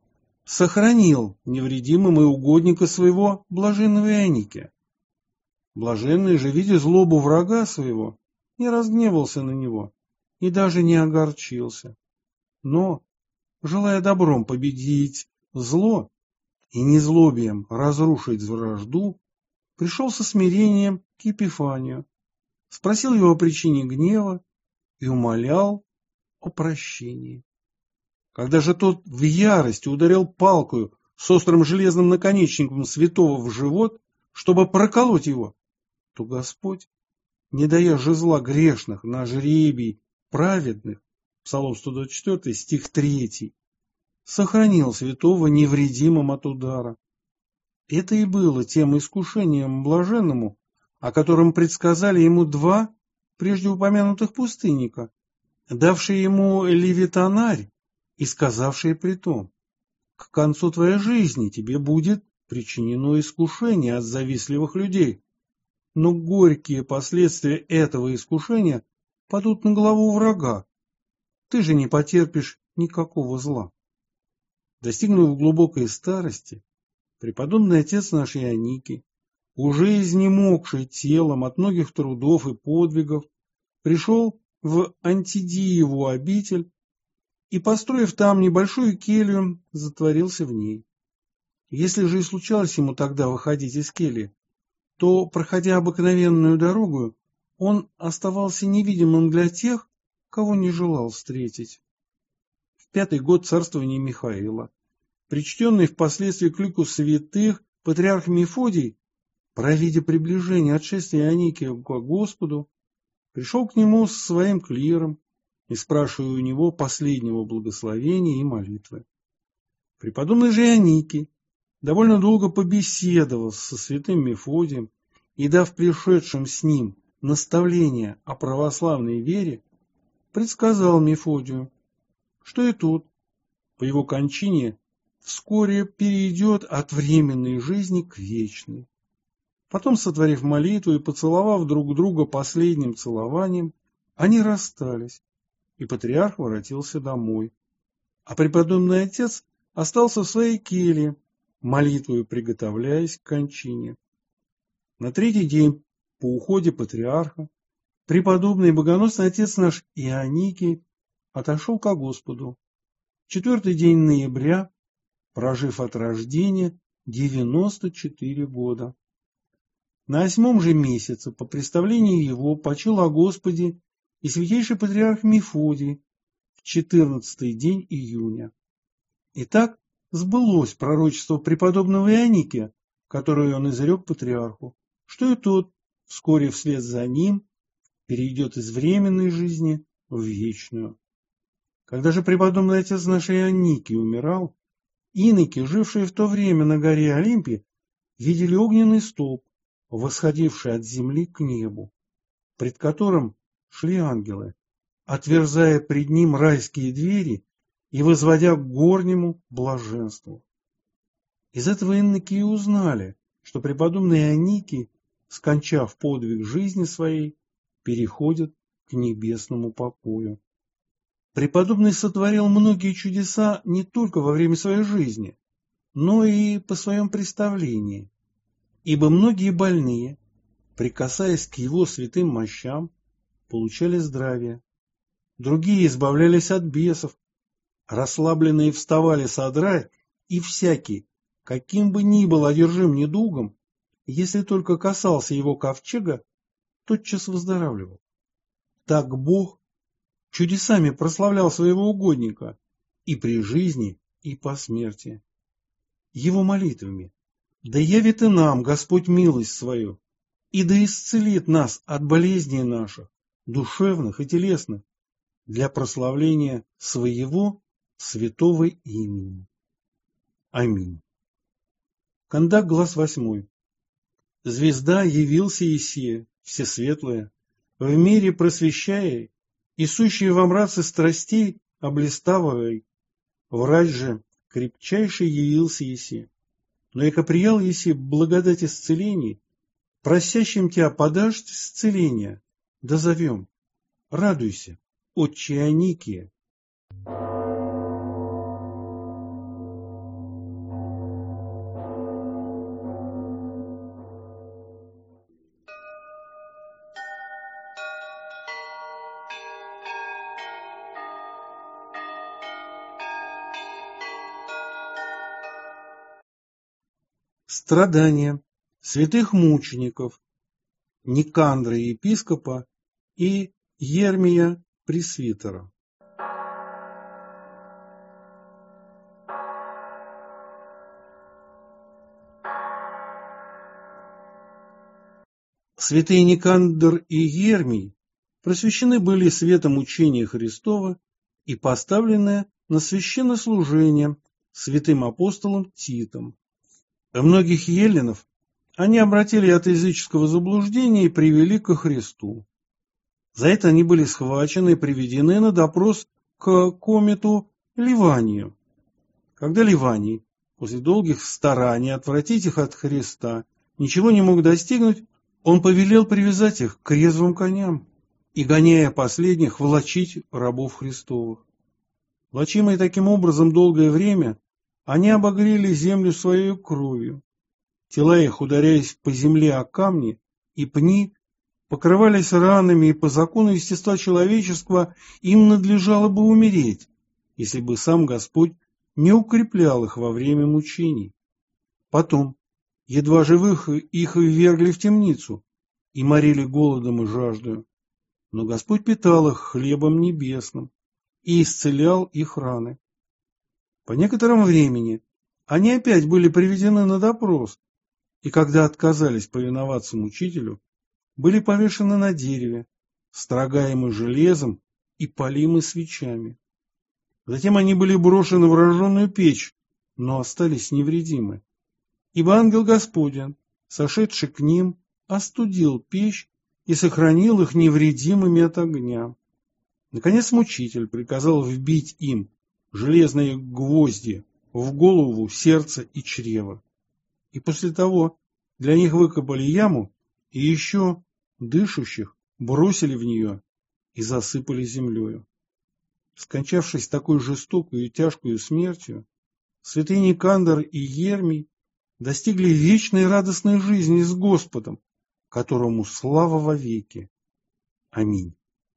сохранил невредимым и угодника своего блаженного Ионикия. Блаженный же, видя злобу врага своего, не разгневался на него и даже не огорчился, но, желая добром победить зло и незлобием разрушить вражду, пришел со смирением к Епифанию, спросил его о причине гнева и умолял о прощении. Когда же тот в ярости ударил палкою с острым железным наконечником святого в живот, чтобы проколоть его, то Господь, не дая жезла грешных на жребий праведных, Псалом сто двадцать четыре, стих третий, сохранил святого невредимым от удара. Это и было тем искушением блаженному, о котором предсказали ему два прежде упомянутых пустынника, давшие ему левитанарь и сказавшие при том: к концу твоей жизни тебе будет причинено искушение от завистливых людей, но горькие последствия этого искушения падут на главу врага. Ты же не потерпишь никакого зла. Достигнув глубокой старости, преподобный отец наш Ионикий, уже изнемогший телом от многих трудов и подвигов, пришел в Антидиеву обитель и, построив там небольшую келью, затворился в ней. Если же и случалось ему тогда выходить из кельи, то, проходя обыкновенную дорогу, он оставался невидимым для тех, кого не желал встретить. В пятый год царствования Михаила, причтенный впоследствии к лику святых, патриарх Мефодий, провидя приближение отшествия Ионикия к Господу, пришел к нему с своим клиром и спрашивая у него последнего благословения и молитвы. Преподобный же Ионикий, довольно долго побеседовав со святым Мефодием и дав пришедшим с ним наставление о православной вере, предсказал Мефодию, что и тот, по его кончине, вскоре перейдет от временной жизни к вечной. Потом, сотворив молитву и поцеловав друг друга последним целованием, они расстались, и патриарх воротился домой, а преподобный отец остался в своей келье, молитвою приготовляясь к кончине. На третий день по уходе патриарха преподобный и богоносный отец наш Ионикий отошел ко Господу. Четвертый день ноября, прожив от рождения девяносто четыре года. На восьмом же месяце по представлению его почил о Господе и святейший патриарх Мефодий в четырнадцатый день июня. Итак, сбылось пророчество преподобного Ионикия, которое он изрек патриарху, что и тот вскоре вслед за ним перейдет из временной жизни в вечную. Когда же преподобный отец наш Ионикий умирал, иноки, жившие в то время на горе Олимпе, видели огненный столб, восходивший от земли к небу, пред которым шли ангелы, отверзая пред ним райские двери и возводя к горнему блаженству. Из этого иноки и узнали, что преподобный Ионикий, скончав подвиг жизни своей, переходит к небесному покою. Преподобный сотворил многие чудеса не только во время своей жизни, но и по своем представлении, ибо многие больные, прикасаясь к его святым мощам, получали здравие, другие избавлялись от бесов, расслабленные вставали с одра, и всякий, каким бы ни был одержим недугом, если только касался его ковчега, тотчас выздоравливал. Так Бог чудесами прославлял своего угодника и при жизни, и по смерти. Его молитвами да явит и нам Господь милость свою, и да исцелит нас от болезней наших, душевных и телесных, для прославления своего святого имени. Аминь. Кондак, глаз восьмой. Звезда явился Исия, всесветлая, в мире просвещая, и сущая во мраце страстей облиставая, врач же крепчайший явился Исия. Но яко приял Исия благодать исцелений, просящим тебя подашь исцеление, да зовем. Радуйся, отче Ионикия. Страдания святых мучеников Никандра епископа и Ермия пресвитера. Святые Никандр и Ермий просвещены были светом учения Христова и поставлены на священнослужение святым апостолом Титом. Многих еллинов они обратили от языческого заблуждения и привели ко Христу. За это они были схвачены и приведены на допрос к комету Ливанию. Когда Ливаний, после долгих стараний отвратить их от Христа, ничего не мог достигнуть, он повелел привязать их к резвым коням и, гоняя последних, волочить рабов Христовых. Влачимые таким образом долгое время, они обогрели землю своей кровью. Тела их, ударяясь по земле о камни и пни, покрывались ранами, и по закону естества человеческого им надлежало бы умереть, если бы сам Господь не укреплял их во время мучений. Потом, едва живых, их ввергли в темницу и морили голодом и жаждою. Но Господь питал их хлебом небесным, и исцелял их раны. По некоторому времени они опять были приведены на допрос, и когда отказались повиноваться мучителю, были повешены на дереве, строгаемы железом и палимы свечами. Затем они были брошены в разжженную печь, но остались невредимы. Ибо ангел Господень, сошедший к ним, остудил печь и сохранил их невредимыми от огня. Наконец мучитель приказал вбить им железные гвозди в голову, сердце и чрево. И после того для них выкопали яму и еще дышащих бросили в нее и засыпали землею. Скончавшись такой жестокой и тяжкой смертью, святые Никандр и Ермий достигли вечной радостной жизни с Господом, которому слава вовеки. Аминь.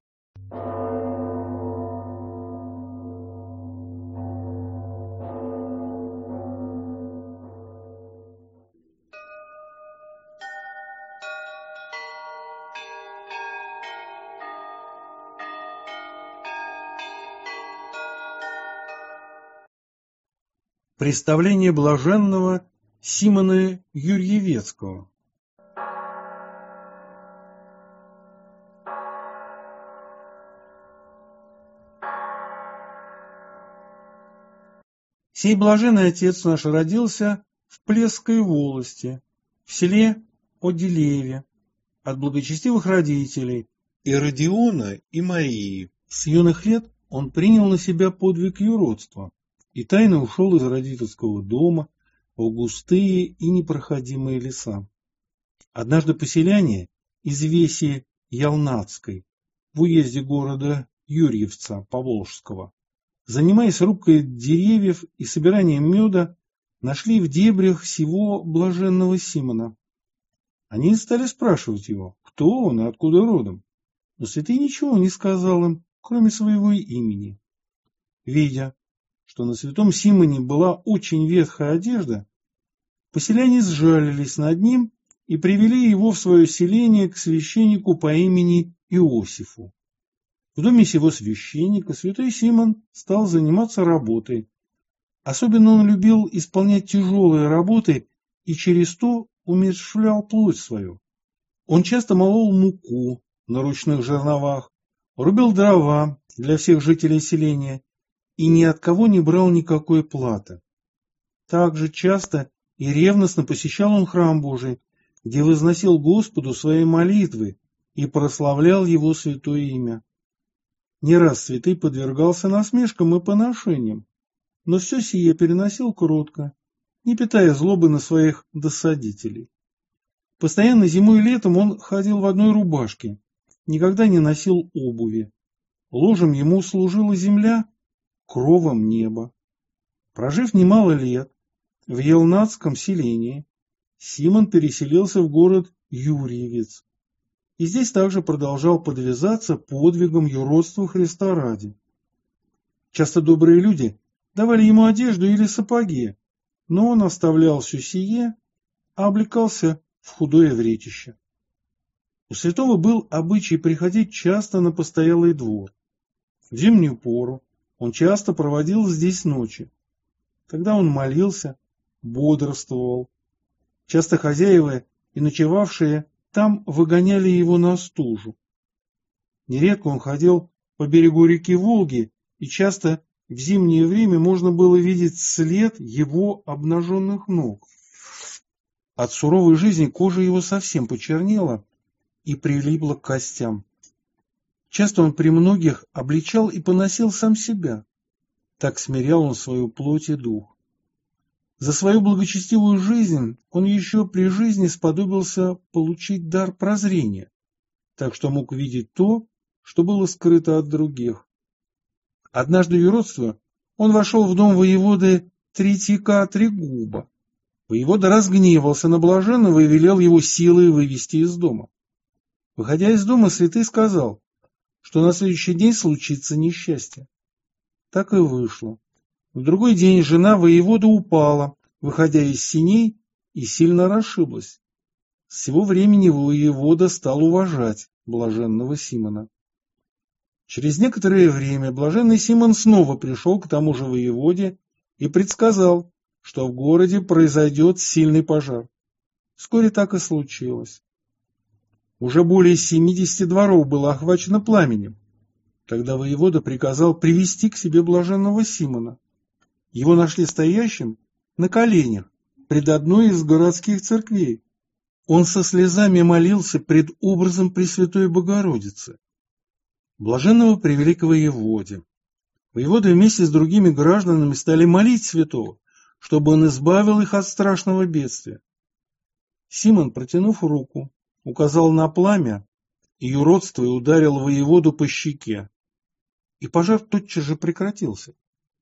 Представление блаженного Симона Юрьевецкого. Сей блаженный отец наш родился в Плесской волости, в селе Оделееве, от благочестивых родителей Иродиона и Марии. С юных лет он принял на себя подвиг юродства и тайно ушел из родительского дома в густые и непроходимые леса. Однажды поселяне из Веси Ялнацкой в уезде города Юрьевца Поволжского, занимаясь рубкой деревьев и собиранием меда, нашли в дебрях сего блаженного Симона. Они стали спрашивать его, кто он и откуда родом, но святый ничего не сказал им, кроме своего имени. Видя, что на святом Симоне была очень ветхая одежда, поселяне сжалились над ним и привели его в свое селение к священнику по имени Иосифу. В доме сего священника святой Симон стал заниматься работой. Особенно он любил исполнять тяжелые работы и через то умерщвлял плоть свою. Он часто молол муку на ручных жерновах, рубил дрова для всех жителей селения и ни от кого не брал никакой платы. Также часто и ревностно посещал он храм Божий, где возносил Господу свои молитвы и прославлял Его святое имя. Не раз святый подвергался насмешкам и поношениям, но все сие переносил кротко, не питая злобы на своих досадителей. Постоянно зимой и летом он ходил в одной рубашке, никогда не носил обуви. Ложем ему служила земля, кровом небо. Прожив немало лет в Елнацком селении, Симон переселился в город Юрьевец. И здесь также продолжал подвязаться подвигом юродства Христа ради. Часто добрые люди давали ему одежду или сапоги, но он оставлял все сие, а облекался в худое вретище. У святого был обычай приходить часто на постоялый двор. В зимнюю пору он часто проводил здесь ночи. Когда он молился, бодрствовал. Часто хозяева и ночевавшие там выгоняли его на стужу. Нередко он ходил по берегу реки Волги, и часто в зимнее время можно было видеть след его обнаженных ног. От суровой жизни кожа его совсем почернела и прилипла к костям. Часто он при многих обличал и поносил сам себя. Так смирял он свою плоть и дух. За свою благочестивую жизнь он еще при жизни сподобился получить дар прозрения, так что мог видеть то, что было скрыто от других. Однажды в юродство он вошел в дом воеводы Третьяка Трегуба. Воевода разгневался на блаженного и велел его силой вывести из дома. Выходя из дома, святый сказал, что на следующий день случится несчастье. Так и вышло. В другой день жена воевода упала, выходя из сеней, и сильно расшиблась. С сего времени воевода стал уважать блаженного Симона. Через некоторое время блаженный Симон снова пришел к тому же воеводе и предсказал, что в городе произойдет сильный пожар. Вскоре так и случилось. Уже более семидесяти дворов было охвачено пламенем. Тогда воевода приказал привести к себе блаженного Симона. Его нашли стоящим на коленях пред одной из городских церквей. Он со слезами молился пред образом Пресвятой Богородицы. Блаженного привели к воеводе. Воеводы вместе с другими гражданами стали молить святого, чтобы он избавил их от страшного бедствия. Симон, протянув руку, указал на пламя и, юродствуя, ударил воеводу по щеке. И пожар тотчас же прекратился.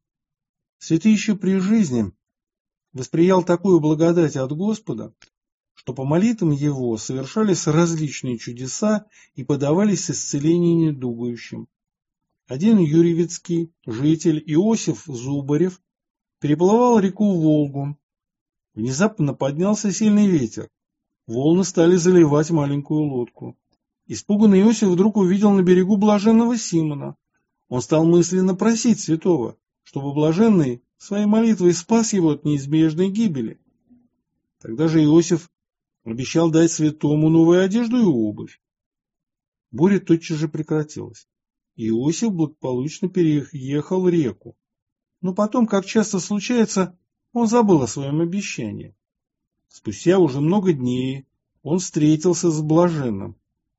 Святый еще при жизни восприял такую благодать от Господа, что по молитвам его совершались различные чудеса и подавались исцеления недугающим. Один юрьевицкий житель Иосиф Зубарев переплывал реку Волгу. Внезапно поднялся сильный ветер. Волны стали заливать маленькую лодку. Испуганный Иосиф вдруг увидел на берегу блаженного Симона. Он стал мысленно просить святого, чтобы блаженный своей молитвой спас его от неизбежной гибели. Тогда же Иосиф обещал дать святому новую одежду и обувь. Буря тотчас же прекратилась. Иосиф благополучно переехал реку. Но потом, как часто случается, он забыл о своем обещании. Спустя уже много дней он встретился с блаженным.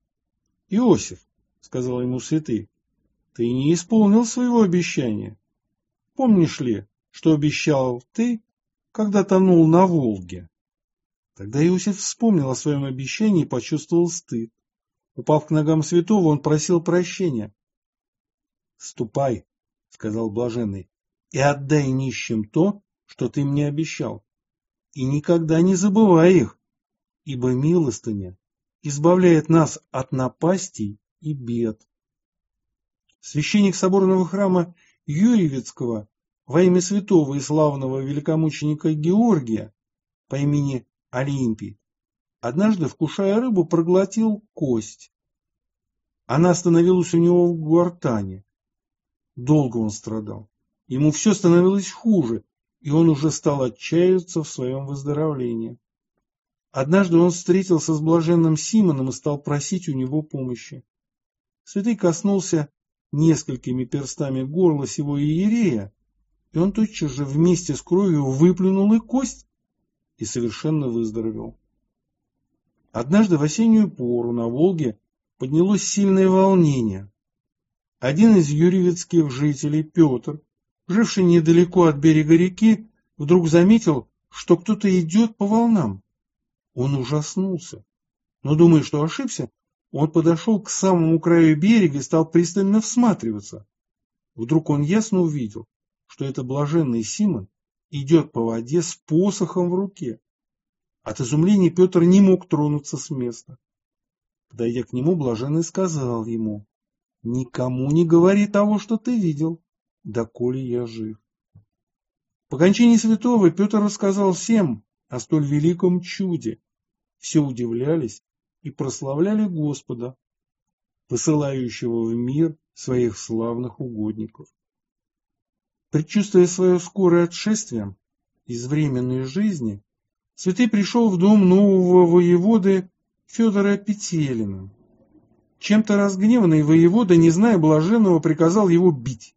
«Иосиф, — сказал ему святый, — ты не исполнил своего обещания. Помнишь ли, что обещал ты, когда тонул на Волге?» Тогда Иосиф вспомнил о своем обещании и почувствовал стыд. Упав к ногам святого, он просил прощения. «Ступай, — сказал блаженный, — и отдай нищим то, что ты мне обещал, и никогда не забывай их, ибо милостыня избавляет нас от напастей и бед». Священник соборного храма Юрьевицкого во имя святого и славного великомученика Георгия по имени Олимпий однажды, вкушая рыбу, проглотил кость. Она остановилась у него в гортани. Долго он страдал. Ему все становилось хуже, и он уже стал отчаиваться в своем выздоровлении. Однажды он встретился с блаженным Симоном и стал просить у него помощи. Святый коснулся несколькими перстами горла сего иерея, и он тотчас же вместе с кровью выплюнул и кость и совершенно выздоровел. Однажды в осеннюю пору на Волге поднялось сильное волнение. Один из юрьевицких жителей, Петр, живший недалеко от берега реки, вдруг заметил, что кто-то идет по волнам. Он ужаснулся, но, думая, что ошибся, он подошел к самому краю берега и стал пристально всматриваться. Вдруг он ясно увидел, что это блаженный Симон идет по воде с посохом в руке. От изумления Петр не мог тронуться с места. Подойдя к нему, блаженный сказал ему: «Никому не говори того, что ты видел, доколе я жив». По кончине святого Петр рассказал всем о столь великом чуде. Все удивлялись и прославляли Господа, посылающего в мир своих славных угодников. Предчувствуя свое скорое отшествие из временной жизни, святый пришел в дом нового воеводы Федора Петелина. Чем-то разгневанный воевода, не зная блаженного, приказал его бить.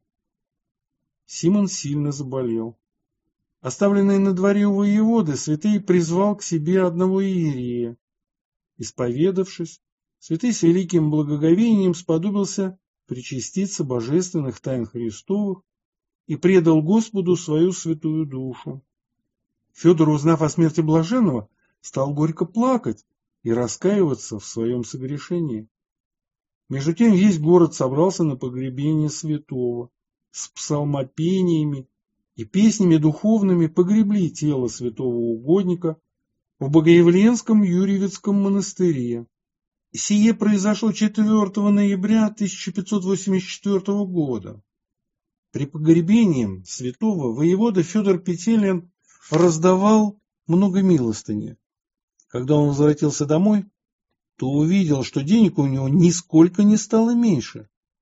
Симон сильно заболел. Оставленный на дворе у воеводы, святый призвал к себе одного иерея. Исповедавшись, святый с великим благоговением сподобился причаститься божественных тайн Христовых и предал Господу свою святую душу. Федор, узнав о смерти блаженного, стал горько плакать и раскаиваться в своем согрешении. Между тем весь город собрался на погребение святого. С псалмопениями и песнями духовными погребли тело святого угодника в Богоявленском Юрьевицком монастыре. Сие произошло четвёртого ноября тысяча пятьсот восемьдесят четвёртого года. При погребении святого воевода Федор Петелин раздавал много милостыни. Когда он возвратился домой, то увидел, что денег у него нисколько не стало меньше.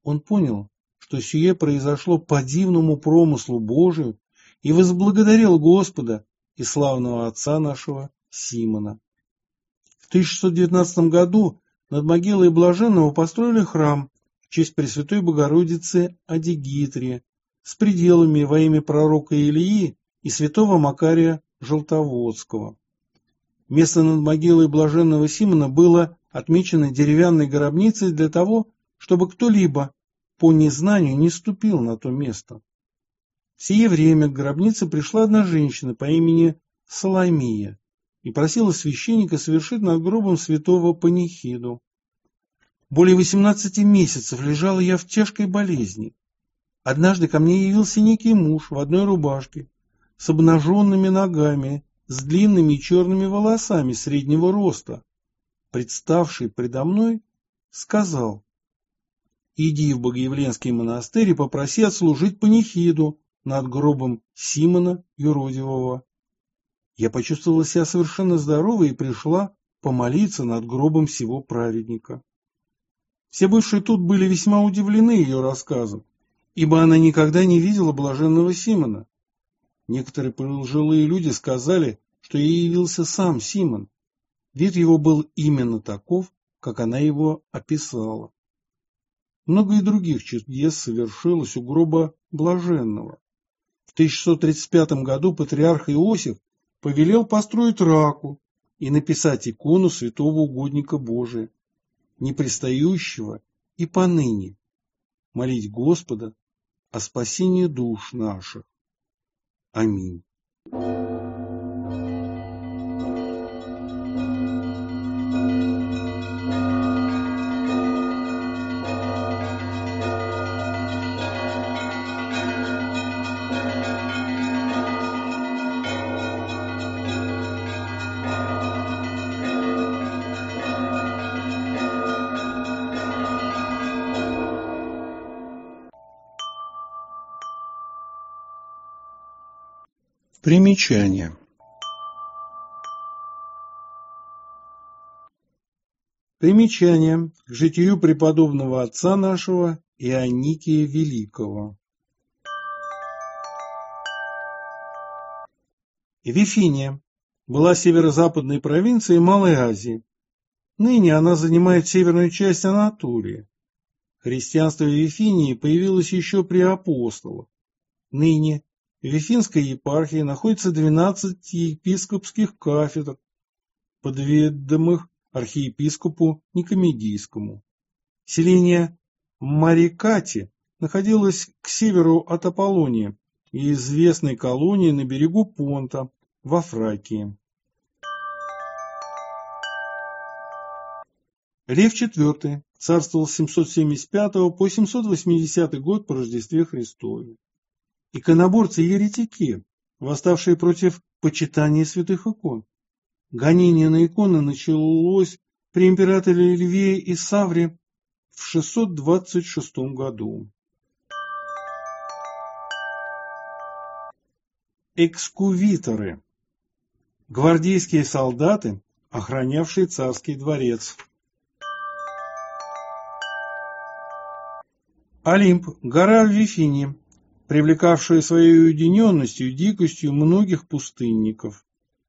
он понял, что сие произошло по дивному промыслу Божию, и возблагодарил Господа и славного отца нашего Симона. В тысяча шестьсот девятнадцатом году над могилой блаженного построили храм в честь Пресвятой Богородицы Адигитрии с пределами во имя пророка Илии и святого Макария Желтоводского. Место над могилой блаженного Симона было отмечено деревянной гробницей для того, чтобы кто-либо по незнанию не ступил на то место. В сие время к гробнице пришла одна женщина по имени Соломия и просила священника совершить над гробом святого панихиду. Более восемнадцати месяцев лежала я в тяжкой болезни. Однажды ко мне явился некий муж в одной рубашке, с обнаженными ногами, с длинными черными волосами среднего роста. Представший предо мной, сказал: «Иди в Богоявленский монастырь и попроси отслужить панихиду над гробом Симона Юродивого». Я почувствовала себя совершенно здоровой и пришла помолиться над гробом сего праведника. Все бывшие тут были весьма удивлены ее рассказом, ибо она никогда не видела блаженного Симона. Некоторые пожилые люди сказали, что ей явился сам Симон. Вид его был именно таков, как она его описала. Много и других чудес совершилось у гроба блаженного. В тысяча шестьсот тридцать пятом году патриарх Иосиф повелел построить раку и написать икону святого угодника Божия, непрестающего и поныне молить Господа о спасении душ наших. Аминь. Примечание. Примечание к житию преподобного отца нашего Ионикия Великого. Вифиния была северо-западной провинцией Малой Азии. Ныне она занимает северную часть Анатолии. Христианство в Вифинии появилось еще при апостолах. Ныне в Вифинской епархии находится двенадцать епископских кафедр, подведомых архиепископу Никомедийскому. Селение Марикати находилось к северу от Аполлония и известной колонии на берегу Понта во Фракии. Лев четвёртый царствовал с семьсот семьдесят пятого по семьсот восьмидесятый год по Рождестве Христове. Иконоборцы-еретики, восставшие против почитания святых икон. Гонение на иконы началось при императоре Льве и Савре в шестьсот двадцать шестом году. Экскувиторы. Гвардейские солдаты, охранявшие царский дворец. Олимп, гора в Вифинии, привлекавшая своей уединенностью и дикостью многих пустынников.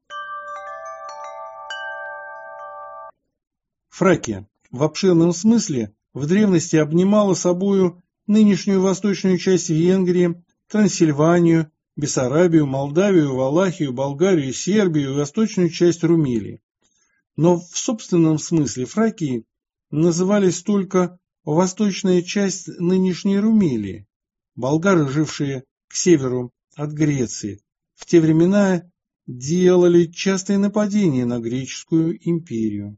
Фракия в обширном смысле в древности обнимала собою нынешнюю восточную часть Венгрии, Трансильванию, Бессарабию, Молдавию, Валахию, Болгарию, Сербию и восточную часть Румелии. Но в собственном смысле Фракией назывались только восточная часть нынешней Румелии. Болгары, жившие к северу от Греции, в те времена делали частые нападения на греческую империю.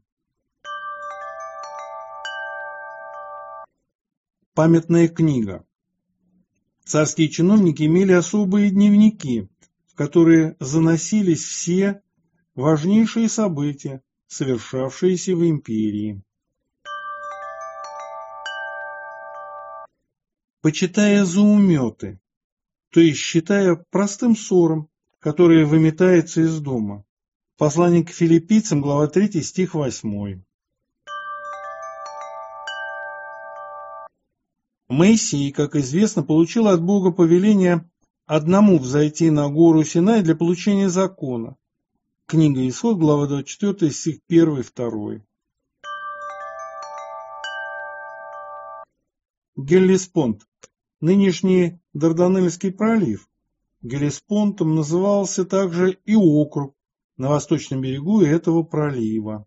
Памятная книга. Царские чиновники имели особые дневники, в которые заносились все важнейшие события, совершавшиеся в империи. Почитая зауметы, то есть считая простым ссором, которое выметается из дома. Послание к филиппийцам, глава третья, стих восьмой. Моисей, как известно, получил от Бога повеление одному взойти на гору Синай для получения закона. Книга Исход, глава двадцать четыре, стих один-два. Геллеспонд. Нынешний Дарданельский пролив. Геллеспондом назывался также и округ на восточном берегу этого пролива.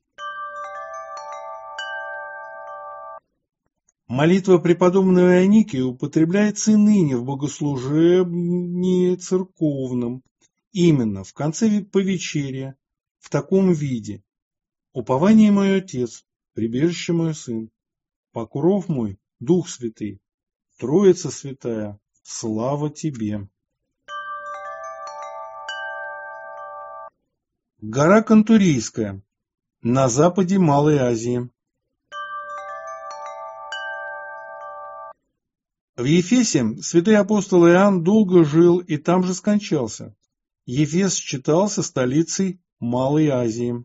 Молитва преподобного Ионикия употребляется и ныне в богослужении церковном, именно в конце повечерия, в таком виде: «Упование мой Отец, прибежище мой Сын, покров мой, Дух Святый, Троица Святая, слава Тебе». Гора Кантурийская, на западе Малой Азии. В Ефесе святой апостол Иоанн долго жил и там же скончался. Ефес считался столицей Малой Азии.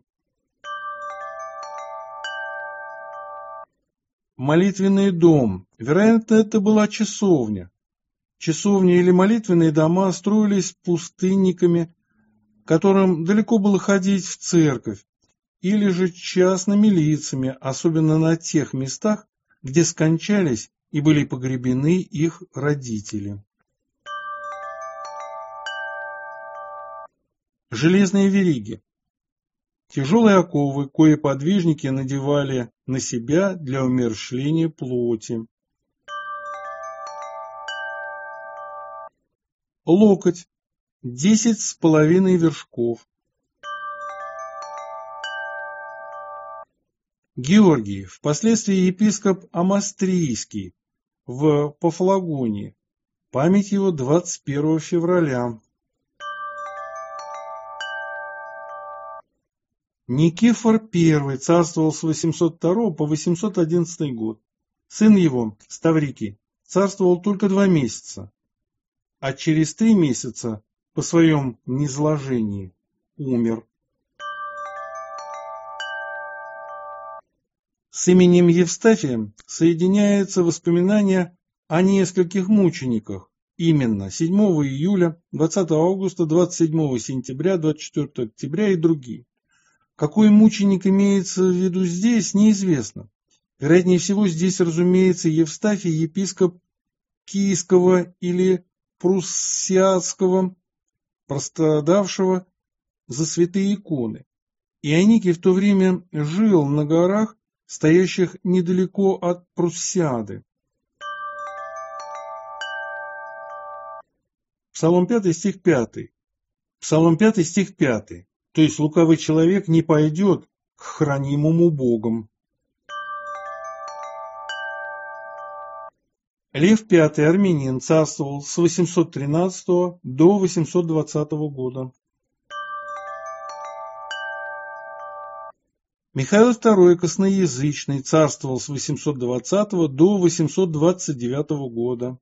Молитвенный дом. Вероятно, это была часовня. Часовни или молитвенные дома строились пустынниками, которым далеко было ходить в церковь, или же частными лицами, особенно на тех местах, где скончались и были погребены их родители. Железные вериги. Тяжелые оковы, кои подвижники надевали на себя для умерщвления плоти. Локоть. Десять с половиной вершков. Георгий, впоследствии епископ Амастрийский, в Пафлагонии. Память его двадцать первого февраля. Никифор I царствовал с восемьсот второго по восемьсот одиннадцатый год. Сын его, Ставрикий, царствовал только два месяца, а через три месяца по своем низложении умер. С именем Евстафия соединяется воспоминание о нескольких мучениках, именно седьмого июля, двадцатого августа, двадцать седьмого сентября, двадцать четвёртого октября и другие. Какой мученик имеется в виду здесь, неизвестно. Вероятнее всего, здесь, разумеется, Евстафий, епископ Киевского или Пруссиатского, пострадавшего за святые иконы. Ионикий в то время жил на горах, стоящих недалеко от Пруссиады. Псалом пятый, стих пятый. Псалом пятый, стих пятый. То есть лукавый человек не пойдет к хранимому Богом. Лев пятый, армянин, царствовал с восемьсот тринадцатого до восемьсот двадцатого года. Михаил второй, косноязычный, царствовал с восемьсот двадцатого до восемьсот двадцать девятого года.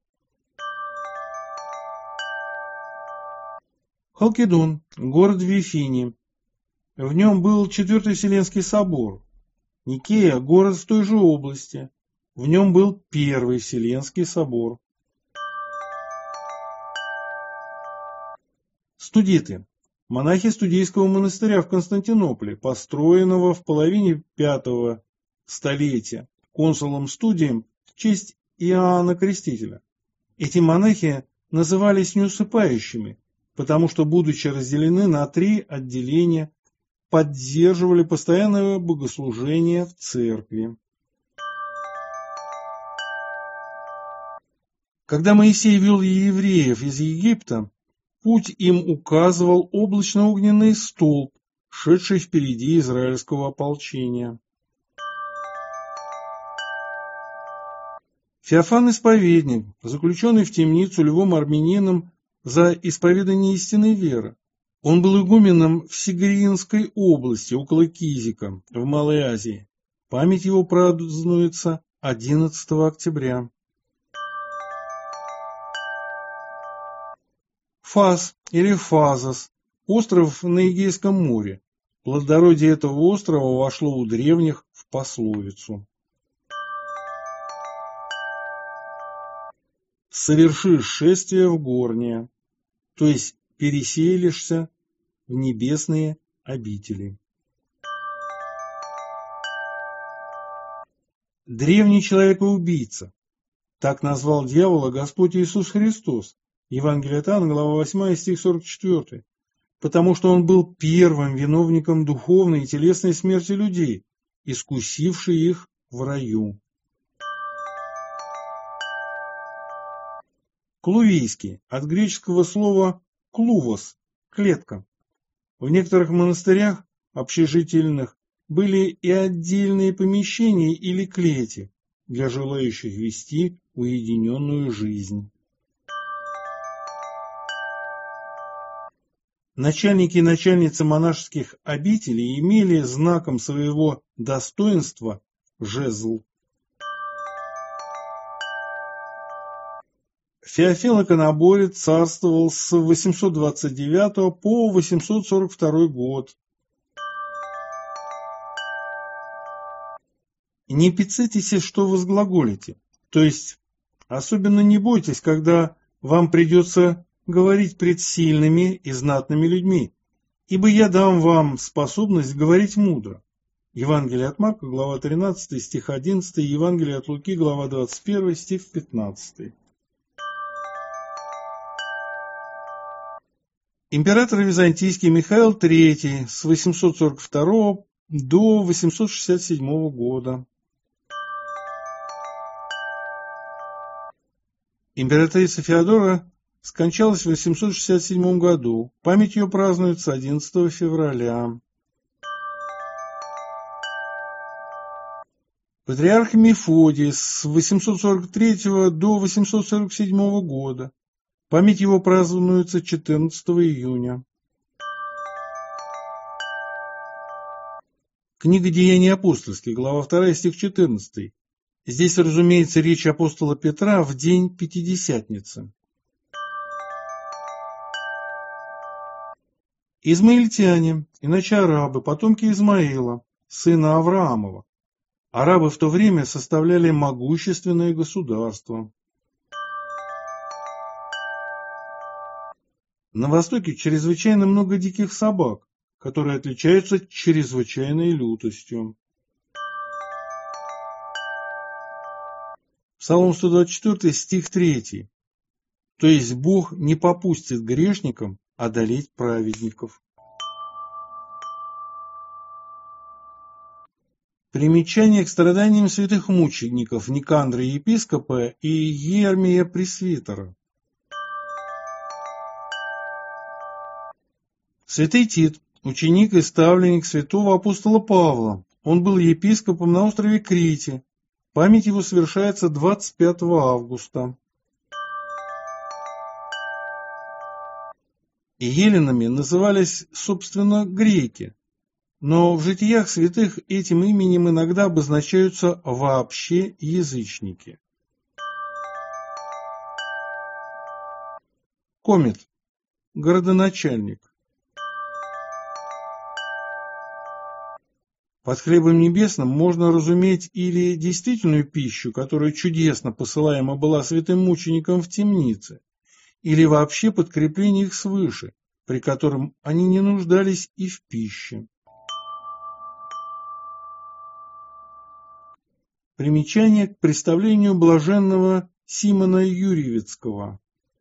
Халкидон, город в Вифинии. В нем был Четвертый Вселенский собор. Никея, город в той же области. В нем был Первый Вселенский собор. Студиты. Монахи студийского монастыря в Константинополе, построенного в половине пятого столетия консулом Студием в честь Иоанна Крестителя. Эти монахи назывались неусыпающими, потому что, будучи разделены на три отделения, поддерживали постоянное богослужение в церкви. Когда Моисей вел евреев из Египта, путь им указывал облачно-огненный столб, шедший впереди израильского ополчения. Феофан Исповедник, заключенный в темницу львом армянином за исповедание истинной веры. Он был игуменом в Сигиринской области, около Кизика, в Малой Азии. Память его празднуется одиннадцатого октября. Фас или Фазос – остров на Эгейском море. Плодородие этого острова вошло у древних в пословицу. совершишь шествие в горние, то есть переселишься в небесные обители. Древний человек-убийца. Так назвал дьявола Господь Иисус Христос. Евангелие от Иоанна, глава восьмая, стих сорок четыре. Потому что он был первым виновником духовной и телесной смерти людей, искусивший их в раю. Клувийский, от греческого слова «клувос» – клетка. В некоторых монастырях общежительных были и отдельные помещения или клети для желающих вести уединенную жизнь. Начальники и начальницы монашеских обителей имели знаком своего достоинства жезл. Феофил Иконоборец царствовал с восемьсот двадцать девятого по восемьсот сорок второй год. Не пиццитесь, что возглаголите, то есть особенно не бойтесь, когда вам придется говорить пред сильными и знатными людьми, ибо я дам вам способность говорить мудро. Евангелие от Марка, глава тринадцатая, стих одиннадцатый, Евангелие от Луки, глава двадцать первая, стих пятнадцатый. Император византийский Михаил третий с восемьсот сорок второго до восемьсот шестьдесят седьмого года. Императрица Феодора скончалась в восемьсот шестьдесят седьмом году. Память ее празднуется одиннадцатого февраля. Патриарх Мефодий с восемьсот сорок третьего до восемьсот сорок седьмого года. Память его празднуется четырнадцатого июня. Книга Деяний апостольских, глава вторая, стих четырнадцатый. Здесь, разумеется, речь апостола Петра в день Пятидесятницы. Измаильтяне, иначе арабы, потомки Измаила, сына Авраамова. Арабы в то время составляли могущественное государство. На Востоке чрезвычайно много диких собак, которые отличаются чрезвычайной лютостью. Псалом сто двадцать четыре, стих третий. То есть Бог не попустит грешникам одолеть праведников. Примечание к страданиям святых мучеников Никандра епископа и Ермия пресвитера. Святый Тит, ученик и ставленник святого апостола Павла. Он был епископом на острове Крите. Память его совершается двадцать пятого августа. И еленами назывались, собственно, греки. Но в житиях святых этим именем иногда обозначаются вообще язычники. Комет. Городоначальник. Под хлебом небесным можно разуметь или действительную пищу, которая чудесно посылаема была святым мученикам в темнице, или вообще подкрепление их свыше, при котором они не нуждались и в пище. Примечание к представлению блаженного Симона Юрьевицкого.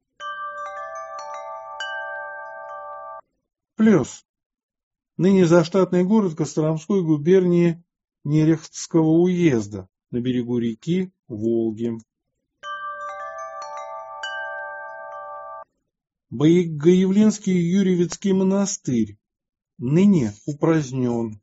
Плес. Ныне заштатный город Костромской губернии Нерехтского уезда на берегу реки Волги. Богоявленский Юрьевицкий монастырь ныне упразднен.